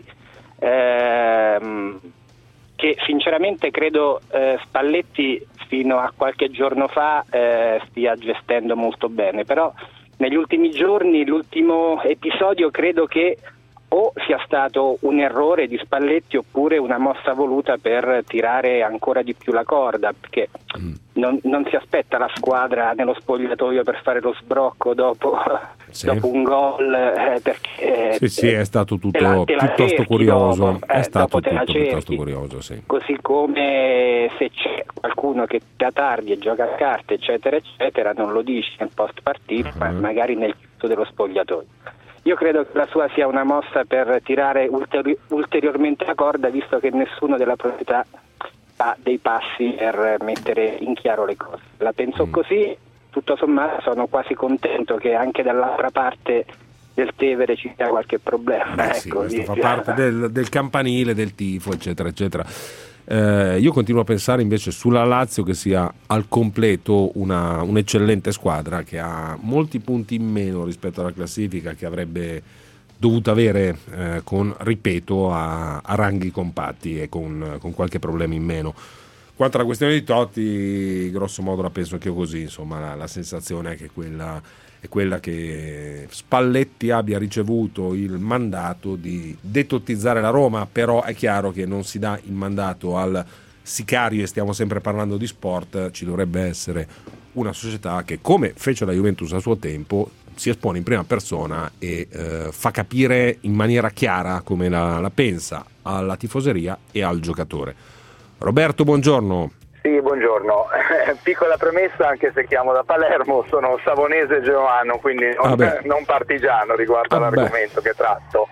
Ehm, che sinceramente credo eh, Spalletti fino a qualche giorno fa eh, stia gestendo molto bene, però negli ultimi giorni, l'ultimo episodio credo che o sia stato un errore di Spalletti oppure una mossa voluta per tirare ancora di più la corda, perché mm. non, non si aspetta la squadra nello spogliatoio per fare lo sbrocco dopo, sì. dopo un gol eh, perché sì, sì, è stato tutto te la, te la piuttosto curioso dopo, è eh, stato tutto piuttosto curioso, sì. Così come se c'è qualcuno che da tardi e gioca a carte eccetera eccetera non lo dici nel post partita, uh-huh. ma magari nel chiuso dello spogliatoio. Io credo che la sua sia una mossa per tirare ulteri- ulteriormente la corda, visto che nessuno della proprietà fa dei passi per mettere in chiaro le cose. La penso mm. così, tutto sommato sono quasi contento che anche dall'altra parte del Tevere ci sia qualche problema. Beh, ecco, sì, questo fa parte del, del campanile, del tifo, eccetera, eccetera. Eh, io continuo a pensare invece sulla Lazio che sia al completo una, un'eccellente squadra che ha molti punti in meno rispetto alla classifica che avrebbe dovuto avere eh, con, ripeto, a, a ranghi compatti e con, con qualche problema in meno. Quanto alla questione di Totti, grosso modo la penso anche io così, insomma la, la sensazione è che quella è quella che Spalletti abbia ricevuto il mandato di detottizzare la Roma, però è chiaro che non si dà il mandato al sicario e stiamo sempre parlando di sport, ci dovrebbe essere una società che, come fece la Juventus a suo tempo, si espone in prima persona e eh, fa capire in maniera chiara come la, la pensa alla tifoseria e al giocatore. Roberto, buongiorno. Sì, buongiorno. Piccola premessa, anche se chiamo da Palermo, sono savonese geoano, quindi non, ah non partigiano riguardo ah all'argomento beh. che tratto.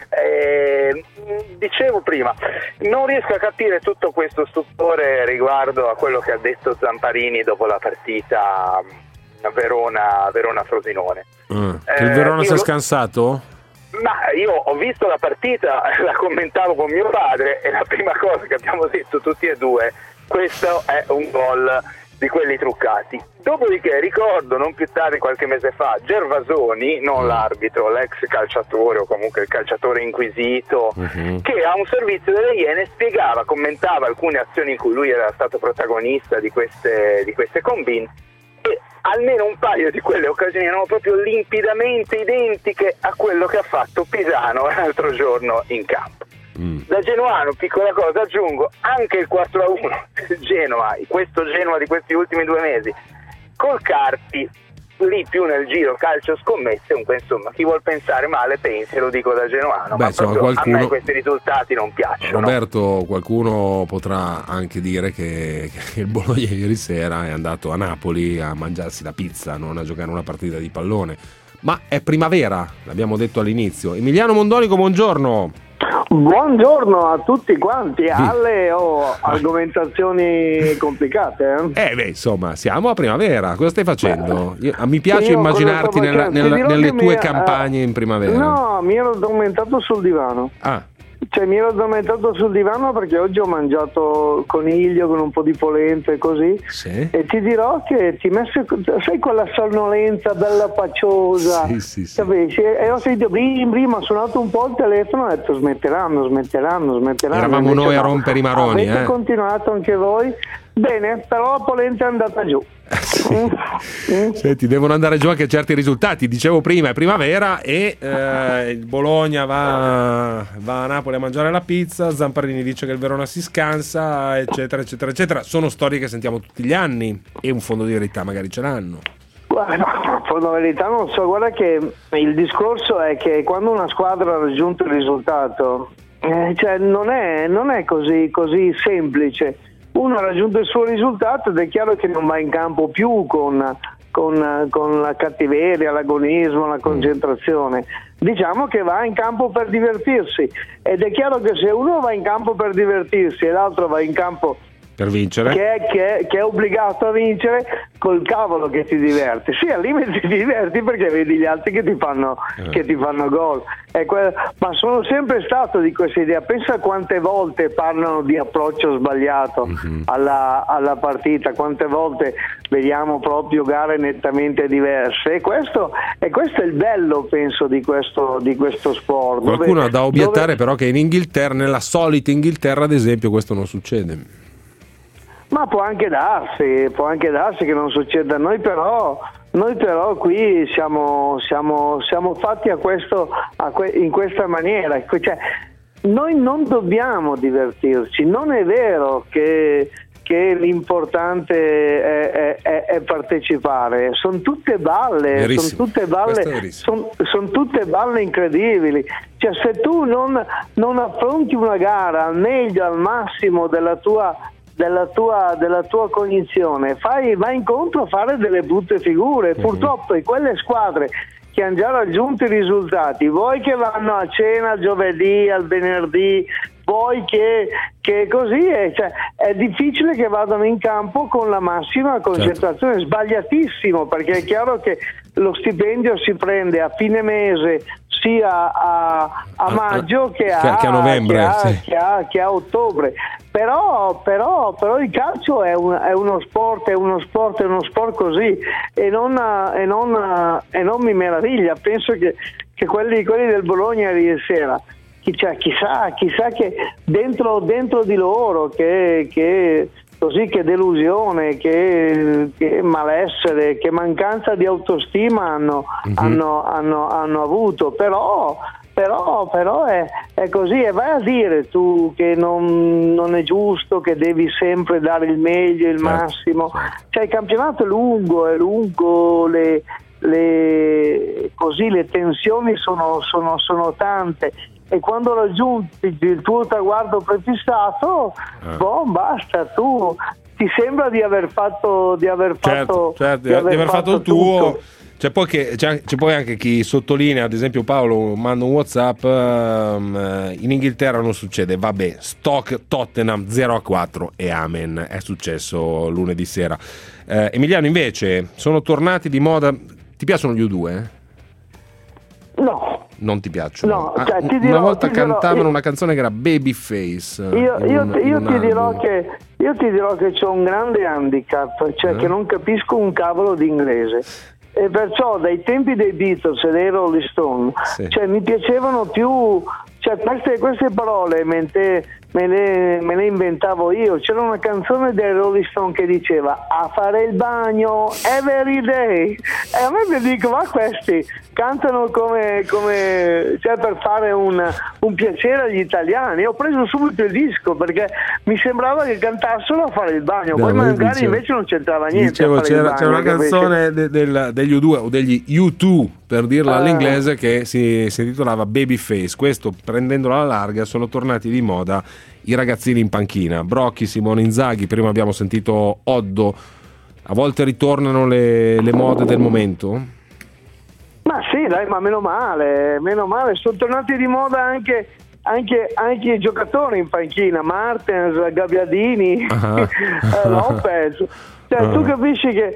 Eh, dicevo prima, non riesco a capire tutto questo stupore riguardo a quello che ha detto Zamparini dopo la partita Verona, Verona-Frosinone. Mm. Che il Verona eh, si è lo... scansato? Ma io ho visto la partita, la commentavo con mio padre e la prima cosa che abbiamo detto tutti e due, questo è un gol di quelli truccati. Dopodiché ricordo non più tardi, qualche mese fa, Gervasoni, non l'arbitro, l'ex calciatore o comunque il calciatore inquisito, uh-huh. che a un servizio delle Iene spiegava, commentava alcune azioni in cui lui era stato protagonista di queste, di queste combine, e almeno un paio di quelle occasioni erano proprio limpidamente identiche a quello che ha fatto Pisano l'altro giorno in campo. Mm. Da Genoano, piccola cosa aggiungo, anche il quattro a uno Genoa, questo Genoa di questi ultimi due mesi, col Carpi, lì più nel giro calcio scommesse, dunque insomma chi vuol pensare male pensi, lo dico da genoano. Beh, ma insomma, qualcuno... a me questi risultati non piacciono. Roberto, qualcuno potrà anche dire che, che il Bologna ieri sera è andato a Napoli a mangiarsi la pizza, non a giocare una partita di pallone, ma è primavera, l'abbiamo detto all'inizio. Emiliano Mondonico, buongiorno. Buongiorno a tutti quanti. Alle ho argomentazioni complicate. Eh? eh beh, insomma, siamo a primavera. Cosa stai facendo? Io, mi piace Io immaginarti nella, nella, nelle tue mi, campagne uh, in primavera. No, mi ero addormentato sul divano. Ah. Cioè mi ero addormentato sul divano perché oggi ho mangiato coniglio con un po' di polenta e così, sì. E ti dirò che ti messo, sai quella sonnolenza bella paciosa, sì, sì, sì. Capisci? E ho sentito prima, ha suonato un po' il telefono e ho detto smetteranno, smetteranno, smetteranno. Eravamo invece, noi a no, rompere i maroni. Avete eh? continuato anche voi? Bene, però la polenta è andata giù. Sì. Mm. Senti, devono andare giù anche certi risultati. Dicevo prima, è primavera e eh, il Bologna va, va a Napoli a mangiare la pizza. Zamparini dice che il Verona si scansa, eccetera, eccetera, eccetera. Sono storie che sentiamo tutti gli anni e un fondo di verità magari ce l'hanno. Guarda, no, fondo di verità non so. Guarda che il discorso è che quando una squadra ha raggiunto il risultato, eh, cioè non è, non è così, così semplice. Uno ha raggiunto il suo risultato ed è chiaro che non va in campo più con, con, con la cattiveria, l'agonismo, la concentrazione. Diciamo che va in campo per divertirsi ed è chiaro che se uno va in campo per divertirsi e l'altro va in campo per vincere, che è, che, è, che è obbligato a vincere, col cavolo che ti diverti. Sì, al limite ti diverti perché vedi gli altri che ti fanno, eh. che ti fanno gol. È que- ma sono sempre stato di questa idea. Pensa quante volte parlano di approccio sbagliato mm-hmm. alla, alla partita, quante volte vediamo proprio gare nettamente diverse. E questo, e questo è il bello, penso, di questo, di questo sport. Qualcuno dove, ha da obiettare dove... però che in Inghilterra, nella solita Inghilterra ad esempio, questo non succede. Ma può anche darsi, può anche darsi che non succeda a noi, però noi però qui siamo, siamo, siamo fatti a questo, a que, in questa maniera, cioè, noi non dobbiamo divertirci, non è vero che, che l'importante è, è, è, è partecipare, sono tutte balle, sono tutte balle, sono son tutte balle incredibili, cioè se tu non, non affronti una gara al meglio, al massimo della tua Della tua, della tua cognizione, fai, vai incontro a fare delle brutte figure. Mm-hmm. Purtroppo in quelle squadre che hanno già raggiunto i risultati, vuoi che vanno a cena giovedì, al venerdì, vuoi che, che così è, cioè, è difficile che vadano in campo con la massima concentrazione. Certo. Sbagliatissimo, perché è chiaro che lo stipendio si prende a fine mese sia a, a maggio che a, che a novembre, che a, sì. che a, che a ottobre. Però, però, però il calcio è, un, è uno sport, è uno sport, è uno sport così, e non, e non, e non mi meraviglia. Penso che, che quelli, quelli del Bologna ieri sera, chi, cioè, chissà, chissà che dentro, dentro di loro che, che così che delusione, che, che malessere, che mancanza di autostima hanno, mm-hmm. hanno, hanno, hanno avuto, però Però, però è, è così, e vai a dire tu che non, non è giusto, che devi sempre dare il meglio, il certo, massimo. Certo. Cioè il campionato è lungo, è lungo, le, le, così le tensioni sono, sono, sono tante, e quando raggiungi il tuo traguardo prefissato, eh. boh, basta, tu ti sembra di aver fatto di aver certo, fatto, certo, di aver di aver fatto, fatto il tutto. tuo. C'è poi, che, c'è, c'è poi anche chi sottolinea, ad esempio Paolo manda un WhatsApp, um, in Inghilterra non succede, vabbè, Stoke Tottenham zero a quattro e amen, è successo lunedì sera. eh, Emiliano invece, sono tornati di moda, ti piacciono gli U due? No. Non ti piacciono? No, ah, cioè, ti una dirò, volta ti dirò, cantavano io, una canzone che era Babyface. Io, io, un, io un ti dirò album. che io ti dirò che c'ho un grande handicap, cioè eh? che non capisco un cavolo di inglese. E perciò dai tempi dei Beatles e dei Rolling Stone, sì. cioè mi piacevano più, cioè queste, queste parole mente, me, le, me le inventavo io. C'era una canzone dei Rolling Stone che diceva a fare il bagno every day, e a me mi dico, ma questi cantano come, come cioè per fare un, un piacere agli italiani. Ho preso subito il disco perché mi sembrava che cantassero a fare il bagno, no, poi magari dicevo, invece non c'entrava niente. Dicevo, a fare c'era, il bagno, c'era una capisci? canzone de, del, degli U due o degli U due per dirla Ah. all'inglese che si, si intitolava Babyface. Questo, prendendola alla larga, sono tornati di moda i ragazzini in panchina. Brocchi, Simone Inzaghi, prima abbiamo sentito Oddo. A volte ritornano le, le mode del momento? Ma sì, dai, ma meno male, meno male, sono tornati di moda anche, anche, anche i giocatori in panchina, Martens, Gabbiadini, uh-huh. eh, Lopez. Cioè, uh-huh. tu capisci che,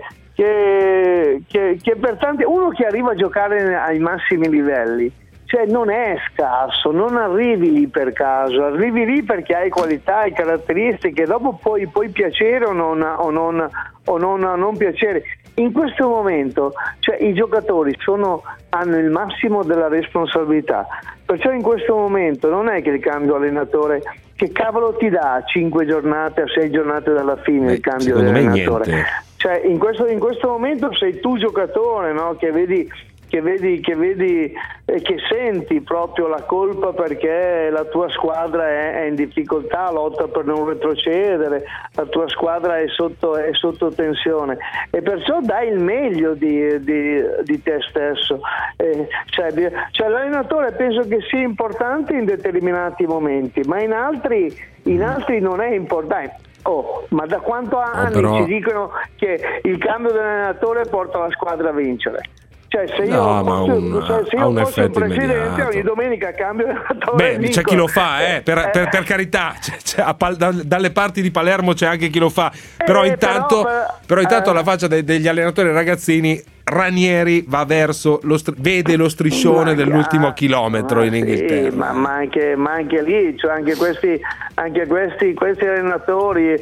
che, che, che per tanti, uno che arriva a giocare ai massimi livelli, cioè non è scarso, non arrivi lì per caso, arrivi lì perché hai qualità, hai caratteristiche, dopo puoi, puoi piacere o non, o non, o non, non piacere. In questo momento, cioè, i giocatori sono, hanno il massimo della responsabilità, perciò in questo momento non è che il cambio allenatore, che cavolo ti dà a cinque giornate, a sei giornate dalla fine. Beh, il cambio dell'allenatore, cioè in questo, in questo momento sei tu giocatore, no? che vedi che vedi che vedi e che senti proprio la colpa perché la tua squadra è, è in difficoltà, lotta per non retrocedere, la tua squadra è sotto, è sotto tensione, e perciò dai il meglio di, di, di te stesso. Eh, cioè, cioè l'allenatore penso che sia importante in determinati momenti, ma in altri, in altri non è importante. Oh, ma da quanto anni oh, però... ci dicono che il cambio dell'allenatore porta la squadra a vincere? Cioè, se io no, fossi, un, cioè, se io un fossi il presidente, immediato. ogni domenica cambio Beh, c'è chi lo fa, eh, per, eh. per, per carità, c'è, c'è, a, da, dalle parti di Palermo c'è anche chi lo fa, però eh, intanto, però, però intanto eh. alla faccia de, degli allenatori ragazzini, Ranieri va verso lo str- vede lo striscione ma, dell'ultimo chilometro ma in Inghilterra. Sì, ma, ma, anche, ma anche lì, cioè anche questi, anche questi, questi allenatori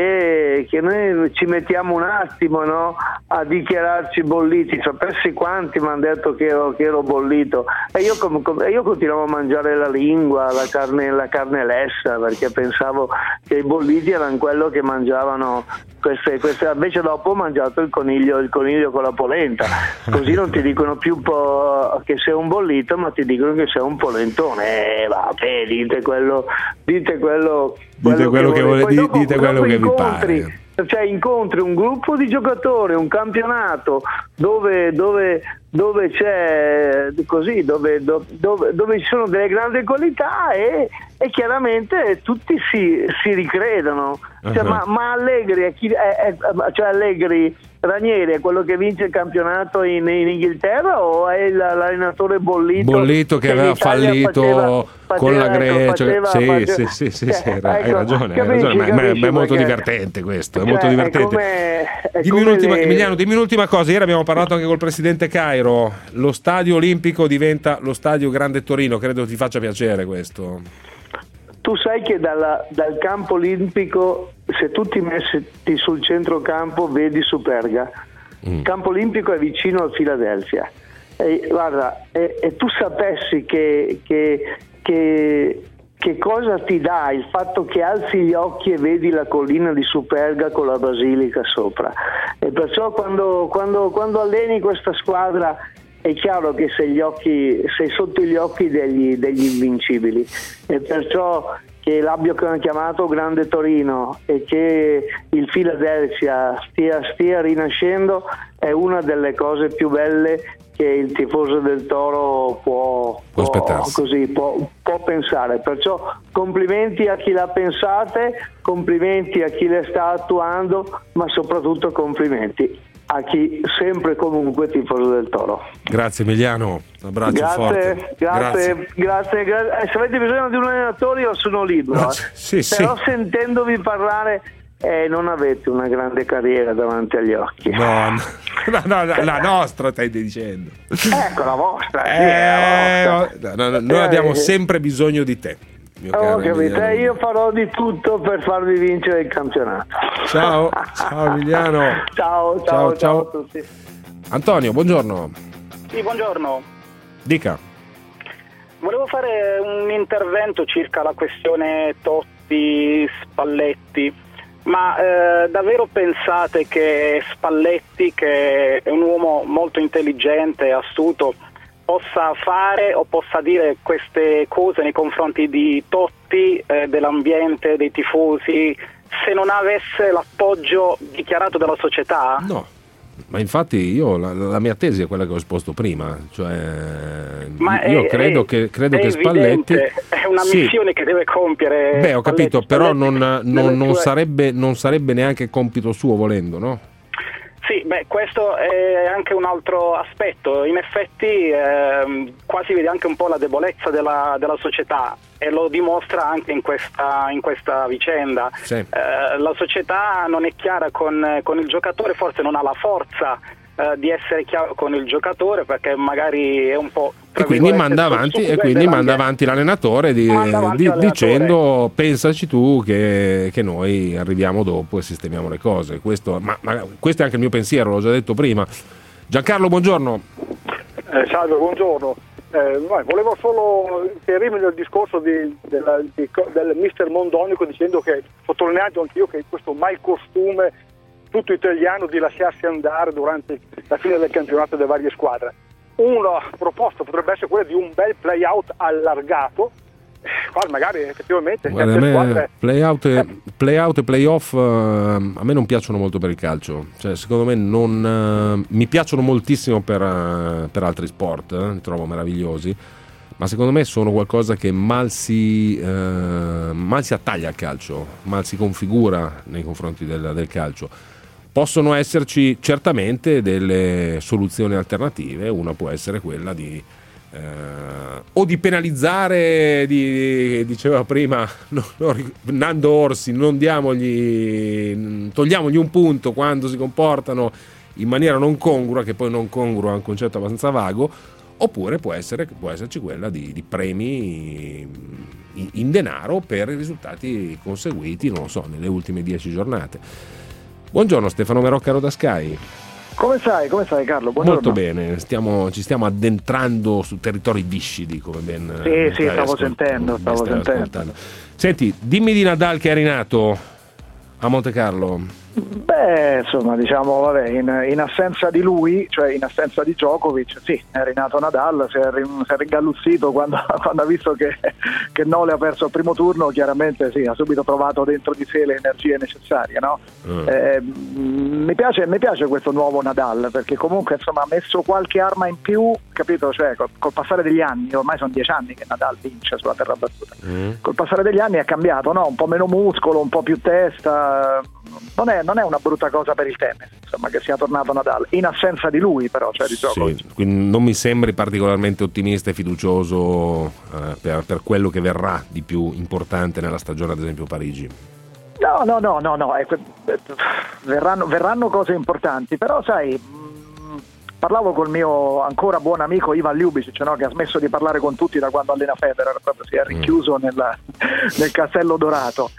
che, che noi ci mettiamo un attimo, no, a dichiararci bolliti. Sapessi quanti mi hanno detto che ero, che ero bollito, e io, com, com, io continuavo a mangiare la lingua, la carne, la carne lessa, perché pensavo che i bolliti erano quello che mangiavano queste, queste. Invece dopo ho mangiato il coniglio, il coniglio con la polenta, così non ti dicono più po- che sei un bollito, ma ti dicono che sei un polentone. Eh, vabbè, dite quello, dite quello, dite quello che, quello che, che, dopo, dite quello che incontri, vi pare. Cioè incontri un gruppo di giocatori, un campionato dove, dove, dove c'è così, dove, dove, dove ci sono delle grandi qualità, e, e chiaramente tutti si, si ricredono. Cioè, uh-huh. ma, ma Allegri è chi, è, è, cioè Allegri Ranieri è quello che vince il campionato in, in Inghilterra, o è l'allenatore bollito bollito che, che aveva fallito faceva, faceva, con la Grecia? Ecco, sì, faceva, sì, sì, sì, sì, ecco, hai ragione, capisci, hai ragione. Ma, capisci, ma è molto perché, divertente questo, è cioè, molto divertente. È come, è dimmi come un'ultima, le... Emiliano, dimmi un'ultima cosa. Ieri abbiamo parlato anche col presidente Cairo, lo stadio olimpico diventa lo stadio Grande Torino, credo ti faccia piacere questo. Tu sai che dalla, dal campo olimpico, se tu ti metti sul centrocampo, vedi Superga. Il mm. campo olimpico è vicino a Filadelfia. E, guarda, e, e tu sapessi che, che, che, che cosa ti dà il fatto che alzi gli occhi e vedi la collina di Superga con la basilica sopra. E perciò quando, quando, quando alleni questa squadra, è chiaro che sei, gli occhi, sei sotto gli occhi degli, degli invincibili, e perciò che l'abbiano chiamato Grande Torino e che il Philadelphia stia, stia rinascendo è una delle cose più belle che il tifoso del Toro può, può, può, così, può, può pensare. Perciò complimenti a chi l'ha pensate, complimenti a chi le sta attuando, ma soprattutto complimenti. a chi sempre e comunque tifoso del Toro. Grazie Emiliano, un abbraccio grazie, forte. Grazie, grazie, grazie, grazie. Eh, se avete bisogno di un allenatore io sono libero, No, eh. sì, sì. Però sentendovi parlare eh, non avete una grande carriera davanti agli occhi. No, no, no, no, la nostra stai dicendo. Ecco la vostra, sì, Eh, la vostra. no, no, noi abbiamo sempre bisogno di te. mio Oh, caro capite, Emiliano. io farò di tutto per farvi vincere il campionato. Ciao, ciao Emiliano. Ciao, ciao, Ciao, ciao, ciao. a tutti. Antonio, buongiorno. Sì, buongiorno. Dica. Volevo fare un intervento circa la questione Totti-Spalletti, ma eh, davvero pensate che Spalletti, che è un uomo molto intelligente, astuto, possa fare o possa dire queste cose nei confronti di Totti, eh, dell'ambiente, dei tifosi, se non avesse l'appoggio dichiarato dalla società? No. Ma infatti io la, la mia tesi è quella che ho esposto prima, cioè Ma io è, credo è, che credo è che Spalletti evidente, è una sì. missione che deve compiere. Beh, ho capito, Spalletti, però Spalletti, non, non, nelle non sue- sarebbe non sarebbe neanche compito suo volendo, no? Sì, beh, questo è anche un altro aspetto. In effetti ehm, qua si vede anche un po' la debolezza della, della società e lo dimostra anche in questa, in questa vicenda. Sì. Eh, la società non è chiara con, con il giocatore, forse non ha la forza eh, di essere chiaro con il giocatore, perché magari è un po'... E quindi manda avanti, e quindi manda avanti l'allenatore di- Manda avanti di- l'allenatore. dicendo pensaci tu che, che noi arriviamo dopo e sistemiamo le cose. Questo, ma, ma questo è anche il mio pensiero, l'ho già detto prima. Giancarlo, buongiorno. Eh, salve, buongiorno. Eh, vai, volevo solo inserirmi nel discorso di, della, di, del mister Mondonico, dicendo che, sottolineando anch'io che questo mal costume tutto italiano di lasciarsi andare durante la fine del campionato delle varie squadre. Una proposta potrebbe essere quella di un bel play out allargato, qua magari effettivamente Guarda, a certe me squadre play out e, play out e play off eh, a me non piacciono molto per il calcio, cioè secondo me non eh, mi piacciono moltissimo per, eh, per altri sport, eh, li trovo meravigliosi, ma secondo me sono qualcosa che mal si, eh, mal si attaglia al calcio, mal si configura nei confronti del, del calcio. Possono esserci certamente delle soluzioni alternative, una può essere quella di eh, o di penalizzare, di, diceva prima no, no, Nando Orsi, non diamogli, togliamogli un punto quando si comportano in maniera non congrua, che poi non congrua è un concetto abbastanza vago, oppure può, essere, può esserci quella di, di premi in, in denaro per i risultati conseguiti, non lo so, nelle ultime dieci giornate. Buongiorno Stefano Meroccaro da Sky. Come stai? Come stai Carlo? Buongiorno. Molto bene, stiamo, ci stiamo addentrando su territori viscidi, come ben Sì, ben sì, stai stavo ascolt- sentendo, ben stavo stai sentendo. ascoltando. Senti, dimmi di Nadal che è rinato a Monte Carlo. Beh, insomma, diciamo, vabbè, in, in assenza di lui, cioè in assenza di Djokovic, sì, è rinato Nadal, si è, rin- si è ringalluzzito quando, quando ha visto che, che Nole ha perso il primo turno, chiaramente sì, ha subito trovato dentro di sé le energie necessarie, no? Mm. Eh, mi, piace, mi piace questo nuovo Nadal, perché comunque insomma ha messo qualche arma in più, capito? Cioè col, col passare degli anni, ormai sono dieci anni che Nadal vince sulla terra battuta, Mm. col passare degli anni è cambiato, no? Un po' meno muscolo, un po' più testa, non è, non è una brutta cosa per il tennis, insomma, che sia tornato Nadal, in assenza di lui però, cioè di gioco. Sì, quindi non mi sembri particolarmente ottimista e fiducioso eh, per, per quello che verrà di più importante nella stagione, ad esempio Parigi. No, no, no, no, no, ecco, verranno, verranno cose importanti, però sai, mh, parlavo col mio ancora buon amico Ivan Ljubicic, no, che ha smesso di parlare con tutti da quando allena Federer, proprio si è rinchiuso nella, nel castello dorato.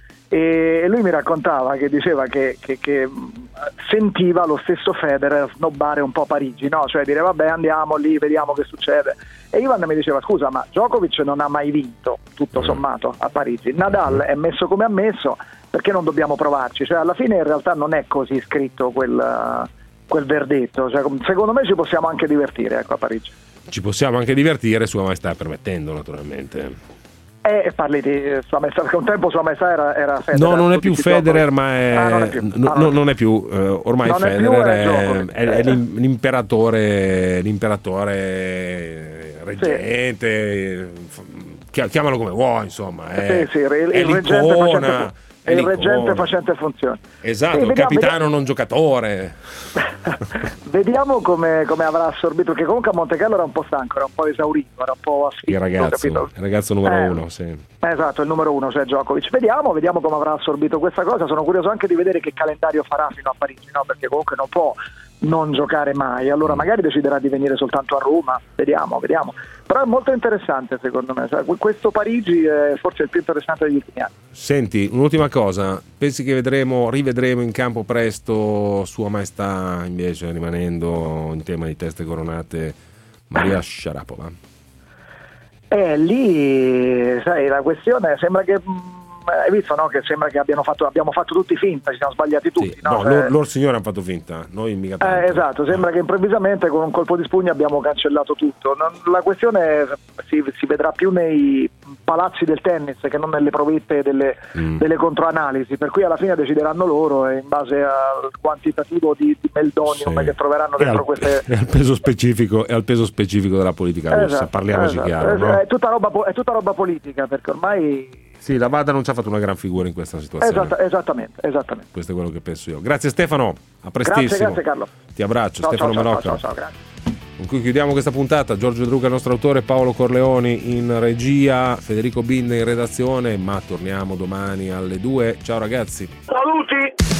E lui mi raccontava che diceva che, che, che sentiva lo stesso Federer snobbare un po' Parigi, no? Cioè dire vabbè andiamo lì, vediamo che succede. E Ivan mi diceva scusa, ma Djokovic non ha mai vinto tutto sommato a Parigi, Nadal è messo come ha messo, perché non dobbiamo provarci? Cioè alla fine in realtà non è così scritto quel, quel verdetto, cioè, secondo me ci possiamo anche divertire, ecco, a Parigi. Ci possiamo anche divertire, Sua Maestà permettendo, naturalmente. Eh, parli di Sua Maestà, perché un tempo Sua Maestà era, era Federer. No, non è più tutti Federer, giochi. ma è, Ah, non è più. no, Ah, no, non è più eh, ormai Non è più, Federer è è, Djokovic. è- è l'im- l'imperatore, l'imperatore reggente, chi- chiamalo come vuoi, insomma, è, Sì, sì, il- è il reggente l'icona, facente- è il reggente facente funzioni. Esatto, sì, il vediamo, capitano vediamo. non giocatore. Vediamo come, come avrà assorbito, perché comunque a Monte Carlo era un po' stanco, era un po' esaurito, era un po' asfitto, Il ragazzo, capito? il ragazzo numero Eh. uno, sì. Esatto, il numero uno, cioè Djokovic. Vediamo, vediamo come avrà assorbito questa cosa. Sono curioso anche di vedere che calendario farà fino a Parigi, no? Perché comunque non può non giocare mai. Allora magari deciderà di venire soltanto a Roma. Vediamo, vediamo. Però è molto interessante secondo me. Sai, questo Parigi è forse il più interessante degli ultimi anni. Senti, un'ultima cosa, pensi che vedremo, rivedremo in campo presto Sua Maestà, invece rimanendo in tema di teste coronate, Maria Sharapova? Eh, lì, sai, la questione sembra che mh, hai visto, no? Che sembra che abbiano fatto, abbiamo fatto tutti finta, ci siamo sbagliati tutti, Sì, no? no, Cioè- loro, loro signori hanno fatto finta, noi mica tanto. Eh, esatto, sembra che improvvisamente con un colpo di spugna abbiamo cancellato tutto. Non- la questione si, si vedrà più nei palazzi del tennis che non nelle provette delle, Mm. delle controanalisi, per cui alla fine decideranno loro e in base al quantitativo di, di meldonium Sì. che troveranno E dentro al, queste... e al peso specifico e al peso specifico della politica russa, Esatto, parliamoci esatto. chiaro, Eh, no? è, tutta roba, po- è tutta roba politica, perché ormai... Sì, la Vada non ci ha fatto una gran figura in questa situazione. Esatta- esattamente, esattamente. Questo è quello che penso io. Grazie Stefano, a prestissimo. Grazie, grazie Carlo. Ti abbraccio, Ciao, Stefano ciao, ciao, Malocca. ciao, ciao, grazie. Con cui chiudiamo questa puntata. Giorgio Druga, il nostro autore, Paolo Corleoni in regia, Federico Binne in redazione, ma torniamo domani alle due. Ciao ragazzi. Saluti!